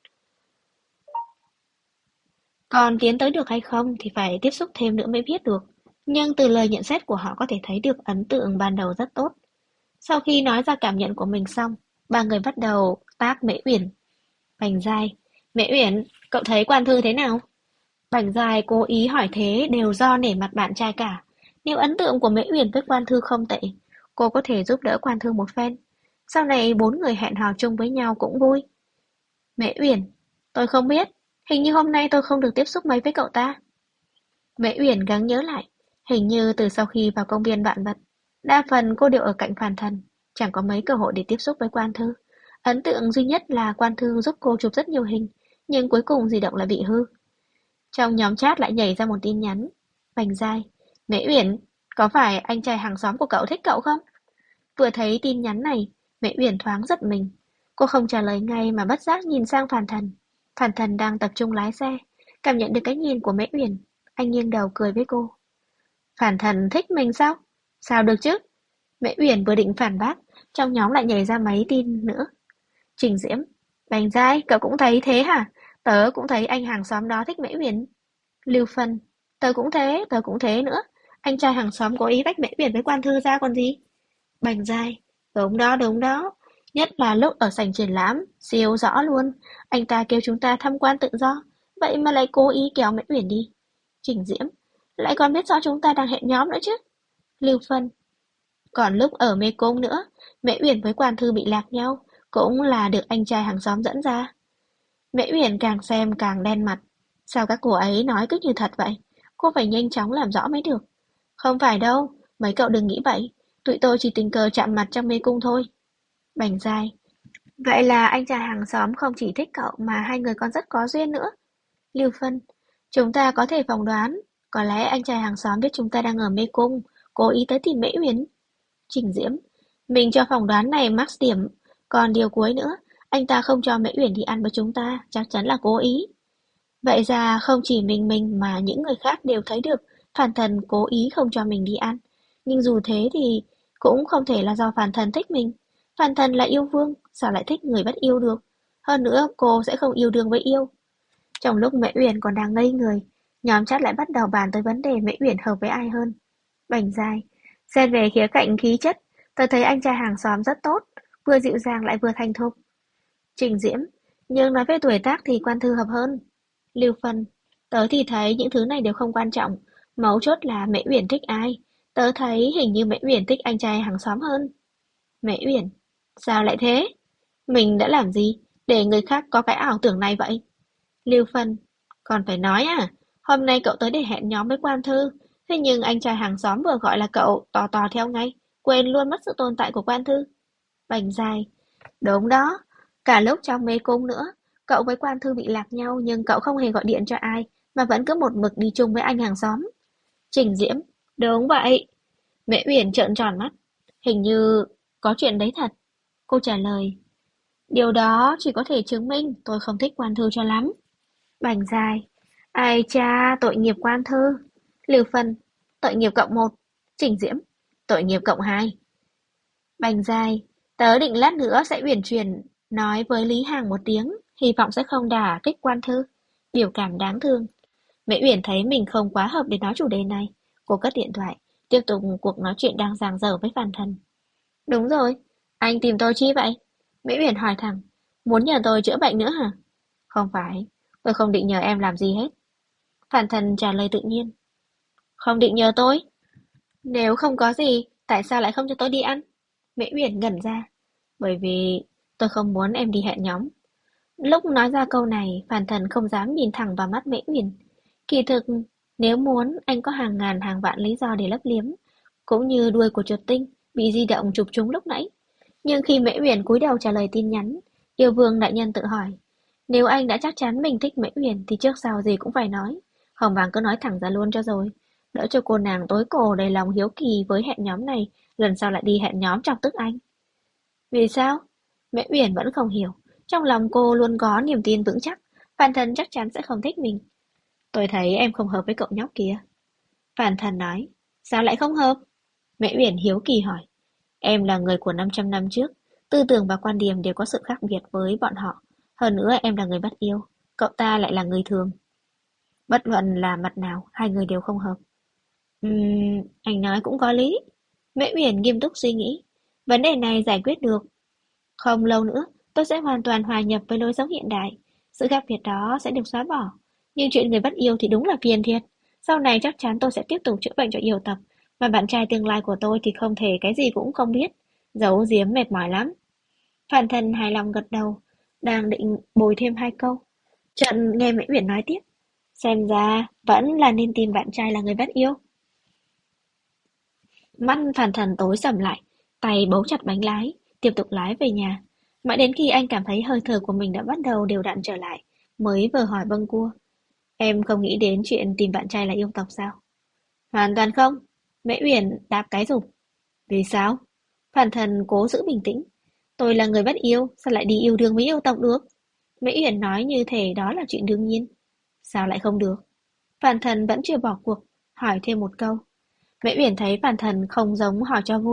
Còn tiến tới được hay không thì phải tiếp xúc thêm nữa mới biết được. Nhưng từ lời nhận xét của họ có thể thấy được ấn tượng ban đầu rất tốt. Sau khi nói ra cảm nhận của mình xong, 3 người bắt đầu tác Mễ Uyển. Bành Giai, Mễ Uyển, cậu thấy Quan Thư thế nào? Bành Giai cố ý hỏi thế đều do nể mặt bạn trai cả. Nếu ấn tượng của Mễ Uyển với Quan Thư không tệ, cô có thể giúp đỡ Quan Thư một phen. Sau này 4 người hẹn hò chung với nhau cũng vui. Mễ Uyển, tôi không biết, hình như hôm nay tôi không được tiếp xúc mấy với cậu ta. Mễ Uyển gắng nhớ lại, hình như từ sau khi vào công viên vạn vật, đa phần cô đều ở cạnh Phàn Thần, chẳng có mấy cơ hội để tiếp xúc với Quan Thư. Ấn tượng duy nhất là Quan Thư giúp cô chụp rất nhiều hình, nhưng cuối cùng di động lại bị hư. Trong nhóm chat lại nhảy ra một tin nhắn. Bành Giai, Mễ Uyển, có phải anh trai hàng xóm của cậu thích cậu không? Vừa thấy tin nhắn này, Mễ Uyển thoáng giật mình. Cô không trả lời ngay mà bất giác nhìn sang Phàn Thần. Phàn Thần đang tập trung lái xe, cảm nhận được cái nhìn của Mễ Uyển. Anh nghiêng đầu cười với cô. Phàn Thần thích mình sao? Sao được chứ? Mễ Uyển vừa định phản bác, Trong nhóm lại nhảy ra mấy tin nữa. Trình Diễm, Bành Giai, cậu cũng thấy thế hả? Tớ cũng thấy anh hàng xóm đó thích Mễ Uyển. Lưu Phân, tớ cũng thế nữa. Anh trai hàng xóm có ý tách Mễ Uyển với Quan Thư ra còn gì? Bành Giai, đúng đó. Nhất là lúc ở sảnh triển lãm, siêu rõ luôn. Anh ta kêu chúng ta tham quan tự do, vậy mà lại cố ý kéo Mễ Uyển đi. Trình Diễm, lại còn biết rõ chúng ta đang hẹn nhóm nữa chứ. Lưu Phân, còn lúc ở Mê Cung nữa, Mễ Uyển với Quan Thư bị lạc nhau, cũng là được anh trai hàng xóm dẫn ra. Mễ Uyển càng xem càng đen mặt. Sao các cô ấy nói cứ như thật vậy? Cô phải nhanh chóng làm rõ mới được. Không phải đâu, mấy cậu đừng nghĩ vậy. Tụi tôi chỉ tình cờ chạm mặt trong mê cung thôi. Bành Giai. Vậy là anh chàng hàng xóm không chỉ thích cậu mà hai người còn rất có duyên nữa. Lưu Phân. Chúng ta có thể phỏng đoán. Có lẽ anh trai hàng xóm biết chúng ta đang ở mê cung, cố ý tới tìm Mễ Uyển. Trình Diễm. Mình cho phỏng đoán này max điểm. Còn điều cuối nữa, anh ta không cho Mễ Uyển đi ăn với chúng ta, chắc chắn là cố ý. Vậy ra không chỉ mình mà những người khác đều thấy được Phản Thần cố ý không cho mình đi ăn. Nhưng dù thế thì cũng không thể là do Phản Thần thích mình. Phản Thần là yêu vương, sao lại thích người bất yêu được? Hơn nữa cô sẽ không yêu đương với yêu. Trong lúc Mễ Uyển còn đang ngây người, nhóm chat lại bắt đầu bàn tới vấn đề Mễ Uyển hợp với ai hơn. Bành Giai, xét về khía cạnh khí chất, tôi thấy anh trai hàng xóm rất tốt, vừa dịu dàng lại vừa thành thục. Trình Diễm, nhưng nói về tuổi tác thì Quan Thư hợp hơn. Lưu Phân, tớ thì thấy những thứ này đều không quan trọng, mấu chốt là Mễ Uyển thích ai. Tớ thấy hình như Mễ Uyển thích anh trai hàng xóm hơn. Mễ Uyển, sao lại thế? Mình đã làm gì để người khác có cái ảo tưởng này vậy? Lưu Phân, còn phải nói à, hôm nay cậu tới để hẹn nhóm với Quan Thư, thế nhưng anh trai hàng xóm vừa gọi là cậu tò tò theo ngay, quên luôn mất sự tồn tại của Quan Thư. Bành Giai, đúng đó, cả lúc trong mê cung nữa, cậu với Quan Thư bị lạc nhau nhưng cậu không hề gọi điện cho ai, mà vẫn cứ một mực đi chung với anh hàng xóm. Trình Diễm, đúng vậy. Mễ Uyển trợn tròn mắt, hình như có chuyện đấy thật. Cô trả lời, điều đó chỉ có thể chứng minh tôi không thích Quan Thư cho lắm. Bành Giai, ai cha, tội nghiệp Quan Thư. Lưu Phân, tội nghiệp cộng một. Trình Diễm, tội nghiệp cộng hai. Bành Giai, tớ định lát nữa sẽ uyển chuyển nói với Lý Hàng một tiếng, hy vọng sẽ không đả kích Quan Thư. Biểu cảm đáng thương. Mễ Uyển thấy mình không quá hợp để nói chủ đề này. Cô cất điện thoại, tiếp tục cuộc nói chuyện đang dang dở với Phàn Thần. Đúng rồi, anh tìm tôi chi vậy? Mễ Uyển hỏi thẳng, muốn nhờ tôi chữa bệnh nữa hả? Không phải, tôi không định nhờ em làm gì hết. Phàn Thần trả lời tự nhiên. Không định nhờ tôi? Nếu không có gì, tại sao lại không cho tôi đi ăn? Mễ Uyển ngẩn ra. Bởi vì tôi không muốn em đi hẹn nhóm. Lúc nói ra câu này, Phàn Thần không dám nhìn thẳng vào mắt Mễ Uyển. Kỳ thực, nếu muốn, anh có hàng ngàn hàng vạn lý do để lấp liếm, cũng như đuôi của chuột tinh bị di động chụp trúng lúc nãy. Nhưng khi Mễ Uyển cúi đầu trả lời tin nhắn, Yêu Vương đại nhân tự hỏi, nếu anh đã chắc chắn mình thích Mễ Uyển thì trước sau gì cũng phải nói, không bằng cứ nói thẳng ra luôn cho rồi, đỡ cho cô nàng tối cổ đầy lòng hiếu kỳ với hẹn nhóm này, lần sau lại đi hẹn nhóm chọc tức anh. Vì sao? Mễ Uyển vẫn không hiểu, trong lòng cô luôn có niềm tin vững chắc, Phan Thần chắc chắn sẽ không thích mình. Tôi thấy em không hợp với cậu nhóc kia. Phan Thần nói, sao lại không hợp? Mễ Uyển hiếu kỳ hỏi, em là người của 500 năm trước, tư tưởng và quan điểm đều có sự khác biệt với bọn họ. Hơn nữa em là người bắt yêu, cậu ta lại là người thường. Bất luận là mặt nào, hai người đều không hợp. Anh nói cũng có lý. Mễ Uyển nghiêm túc suy nghĩ. Vấn đề này giải quyết được. Không lâu nữa, tôi sẽ hoàn toàn hòa nhập với lối sống hiện đại. Sự khác biệt đó sẽ được xóa bỏ. Nhưng chuyện người bắt yêu thì đúng là phiền thiệt. Sau này chắc chắn tôi sẽ tiếp tục chữa bệnh cho yêu tập. Mà bạn trai tương lai của tôi thì không thể cái gì cũng không biết. Giấu giếm mệt mỏi lắm. Phản Thần hài lòng gật đầu. Đang định bồi thêm hai câu. Trận nghe Mễ Uyển nói tiếp. Xem ra vẫn là nên tìm bạn trai là người bắt yêu. Mắt Phàn Thần tối sầm lại, tay bấu chặt bánh lái, tiếp tục lái về nhà. Mãi đến khi anh cảm thấy hơi thở của mình đã bắt đầu đều đặn trở lại, mới vừa hỏi bâng cua. Em không nghĩ đến chuyện tìm bạn trai là yêu tộc sao? Hoàn toàn không. Mễ Uyển đáp cái rụp. Vì sao? Phàn Thần cố giữ bình tĩnh. Tôi là người bắt yêu, sao lại đi yêu đương với yêu tộc được? Mễ Uyển nói như thể đó là chuyện đương nhiên. Sao lại không được? Phàn Thần vẫn chưa bỏ cuộc, hỏi thêm một câu. Mễ Uyển thấy Phàn Thần không giống hỏi cho vui,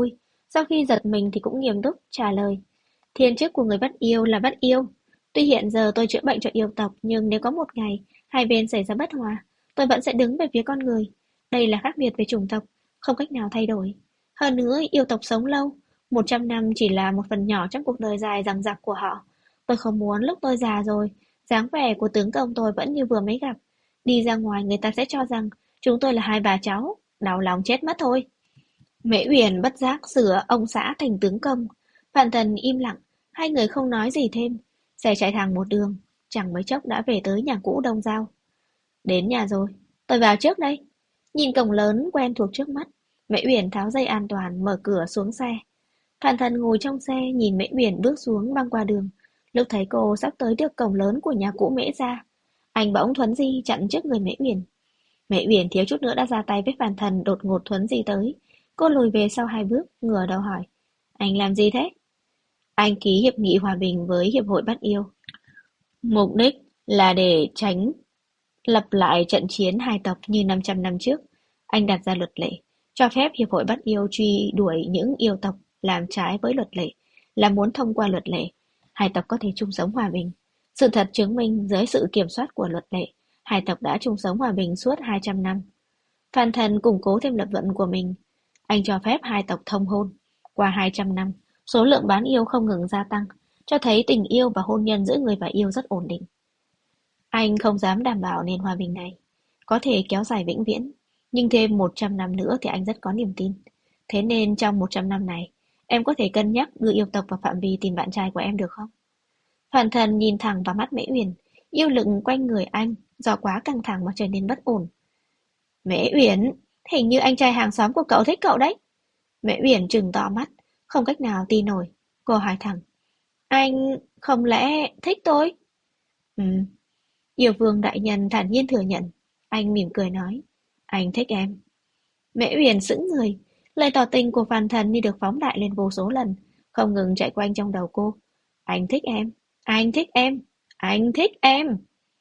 Sau khi giật mình thì cũng nghiêm túc trả lời. Thiên chức của người bắt yêu là bắt yêu. Tuy hiện giờ tôi chữa bệnh cho yêu tộc, nhưng nếu có một ngày hai bên xảy ra bất hòa, tôi vẫn sẽ đứng về phía con người. Đây là khác biệt về chủng tộc, không cách nào thay đổi. Hơn nữa, yêu tộc sống lâu, 100 năm chỉ là một phần nhỏ trong cuộc đời dài dằng dặc của họ. Tôi không muốn lúc tôi già rồi, dáng vẻ của tướng công tôi vẫn như vừa mới gặp. Đi ra ngoài người ta sẽ cho rằng chúng tôi là hai bà cháu, đau lòng chết mất thôi. Mễ Uyển bất giác sửa ông xã thành tướng công. Phàn Thần im lặng, hai người không nói gì thêm. Xe chạy thẳng một đường, chẳng mấy chốc đã về tới nhà cũ Đông Giao. Đến nhà rồi, tôi vào trước đây. Nhìn cổng lớn quen thuộc trước mắt, Mễ Uyển tháo dây an toàn mở cửa xuống xe. Phàn Thần ngồi trong xe nhìn Mễ Uyển bước xuống băng qua đường. Lúc thấy cô sắp tới được cổng lớn của nhà cũ Mễ gia, anh bỗng thuấn di chặn trước người Mễ Uyển. Mễ Uyển thiếu chút nữa đã ra tay với Phàn Thần đột ngột thuấn di tới. Cô lùi về sau hai bước, ngửa đầu hỏi. Anh làm gì thế? Anh ký hiệp nghị hòa bình với Hiệp hội Bắt Yêu. Mục đích là để tránh lập lại trận chiến hai tộc như 500 năm trước. Anh đặt ra luật lệ, cho phép Hiệp hội Bắt Yêu truy đuổi những yêu tộc làm trái với luật lệ, là muốn thông qua luật lệ, hai tộc có thể chung sống hòa bình. Sự thật chứng minh dưới sự kiểm soát của luật lệ, hai tộc đã chung sống hòa bình suốt 200 năm. Phan Thần củng cố thêm lập luận của mình. Anh cho phép hai tộc thông hôn. Qua 200 năm, số lượng bán yêu không ngừng gia tăng, cho thấy tình yêu và hôn nhân giữa người và yêu rất ổn định. Anh không dám đảm bảo nền hòa bình này có thể kéo dài vĩnh viễn, nhưng thêm 100 năm nữa thì anh rất có niềm tin. Thế nên trong 100 năm này, em có thể cân nhắc đưa yêu tộc vào phạm vi tìm bạn trai của em được không? Phan Thần nhìn thẳng vào mắt Mễ Uyển, yêu lực quanh người anh do quá căng thẳng mà trở nên bất ổn. Mễ Uyển, hình như anh trai hàng xóm của cậu thích cậu đấy. Mễ Uyển trừng to mắt, không cách nào tin nổi. Cô hỏi thẳng, anh không lẽ thích tôi? Ừ, yêu vương đại nhân thản nhiên thừa nhận. Anh mỉm cười nói, anh thích em. Mễ Uyển sững người, lời tỏ tình của Phan Thần như được phóng đại lên vô số lần, không ngừng chạy quanh trong đầu cô. Anh thích em, anh thích em, anh thích em.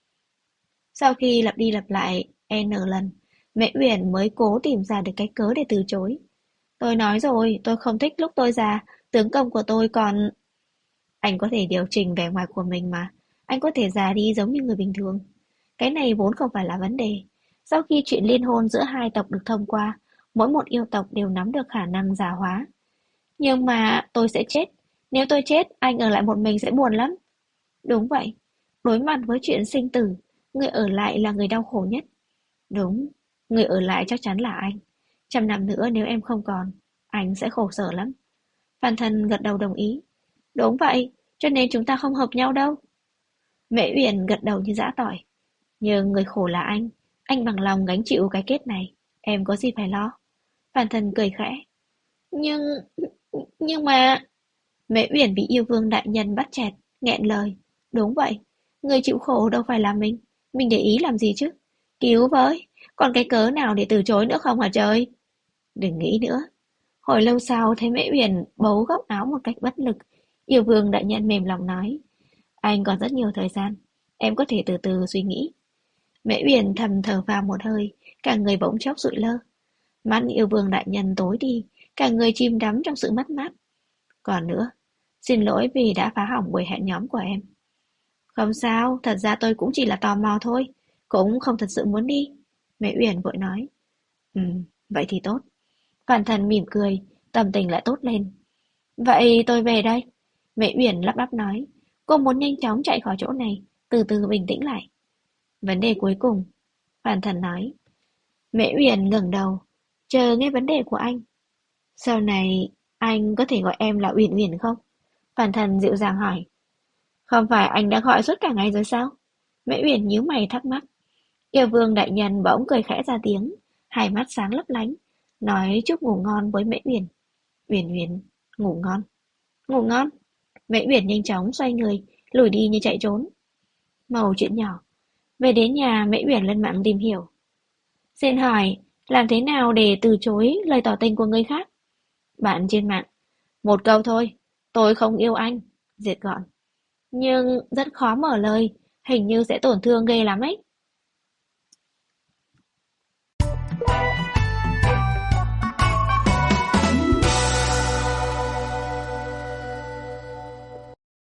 Sau khi lặp đi lặp lại N lần, Mễ Uyển mới cố tìm ra được cái cớ để từ chối. Tôi nói rồi, tôi không thích lúc tôi già, tướng công của tôi còn... Anh có thể điều chỉnh vẻ ngoài của mình mà, anh có thể già đi giống như người bình thường. Cái này vốn không phải là vấn đề. Sau khi chuyện liên hôn giữa hai tộc được thông qua, mỗi một yêu tộc đều nắm được khả năng già hóa. Nhưng mà tôi sẽ chết. Nếu tôi chết, anh ở lại một mình sẽ buồn lắm. Đúng vậy. Đối mặt với chuyện sinh tử, người ở lại là người đau khổ nhất. Đúng, người ở lại chắc chắn là anh. 100 năm nữa nếu em không còn, anh sẽ khổ sở lắm. Phan Thần gật đầu đồng ý. Đúng vậy, cho nên chúng ta không hợp nhau đâu. Mễ Uyển gật đầu như giã tỏi. Nhưng người khổ là anh bằng lòng gánh chịu cái kết này. Em có gì phải lo. Phan Thần cười khẽ. Nhưng... nhưng mà... Mễ Uyển bị yêu vương đại nhân bắt chẹt, nghẹn lời. Đúng vậy, người chịu khổ đâu phải là mình để ý làm gì chứ? Cứu với, còn cái cớ nào để từ chối nữa không hả trời? Đừng nghĩ nữa. Hồi lâu sau thấy Mễ Uyển bấu góc áo một cách bất lực, yêu vương đại nhân mềm lòng nói. Anh còn rất nhiều thời gian, em có thể từ từ suy nghĩ. Mễ Uyển thầm thở vào một hơi, cả người bỗng chốc sụi lơ. Mắt yêu vương đại nhân tối đi, cả người chìm đắm trong sự mất mát. Còn nữa, xin lỗi vì đã phá hỏng buổi hẹn nhóm của em. Không sao, thật ra tôi cũng chỉ là tò mò thôi, cũng không thật sự muốn đi. Mẹ Uyển vội nói. Vậy thì tốt. Phan Thần mỉm cười, tâm tình lại tốt lên. Vậy tôi về đây. Mẹ Uyển lắp bắp nói. Cô muốn nhanh chóng chạy khỏi chỗ này, từ từ bình tĩnh lại. Vấn đề cuối cùng. Phan Thần nói. Mẹ Uyển ngẩng đầu, chờ nghe vấn đề của anh. Sau này, anh có thể gọi em là Uyển Uyển không? Phan Thần dịu dàng hỏi. Không phải anh đã gọi suốt cả ngày rồi sao? Mễ Uyển nhíu mày thắc mắc. Yêu vương đại nhân bỗng cười khẽ ra tiếng, hai mắt sáng lấp lánh, nói chúc ngủ ngon với Mễ Uyển. Uyển Uyển, ngủ ngon. Ngủ ngon. Mễ Uyển nhanh chóng xoay người, lùi đi như chạy trốn. Mẩu chuyện nhỏ. Về đến nhà, Mễ Uyển lên mạng tìm hiểu. Xin hỏi, làm thế nào để từ chối lời tỏ tình của người khác? Bạn trên mạng. Một câu thôi, tôi không yêu anh. Diệt gọn. Nhưng rất khó mở lời, hình như sẽ tổn thương ghê lắm ấy.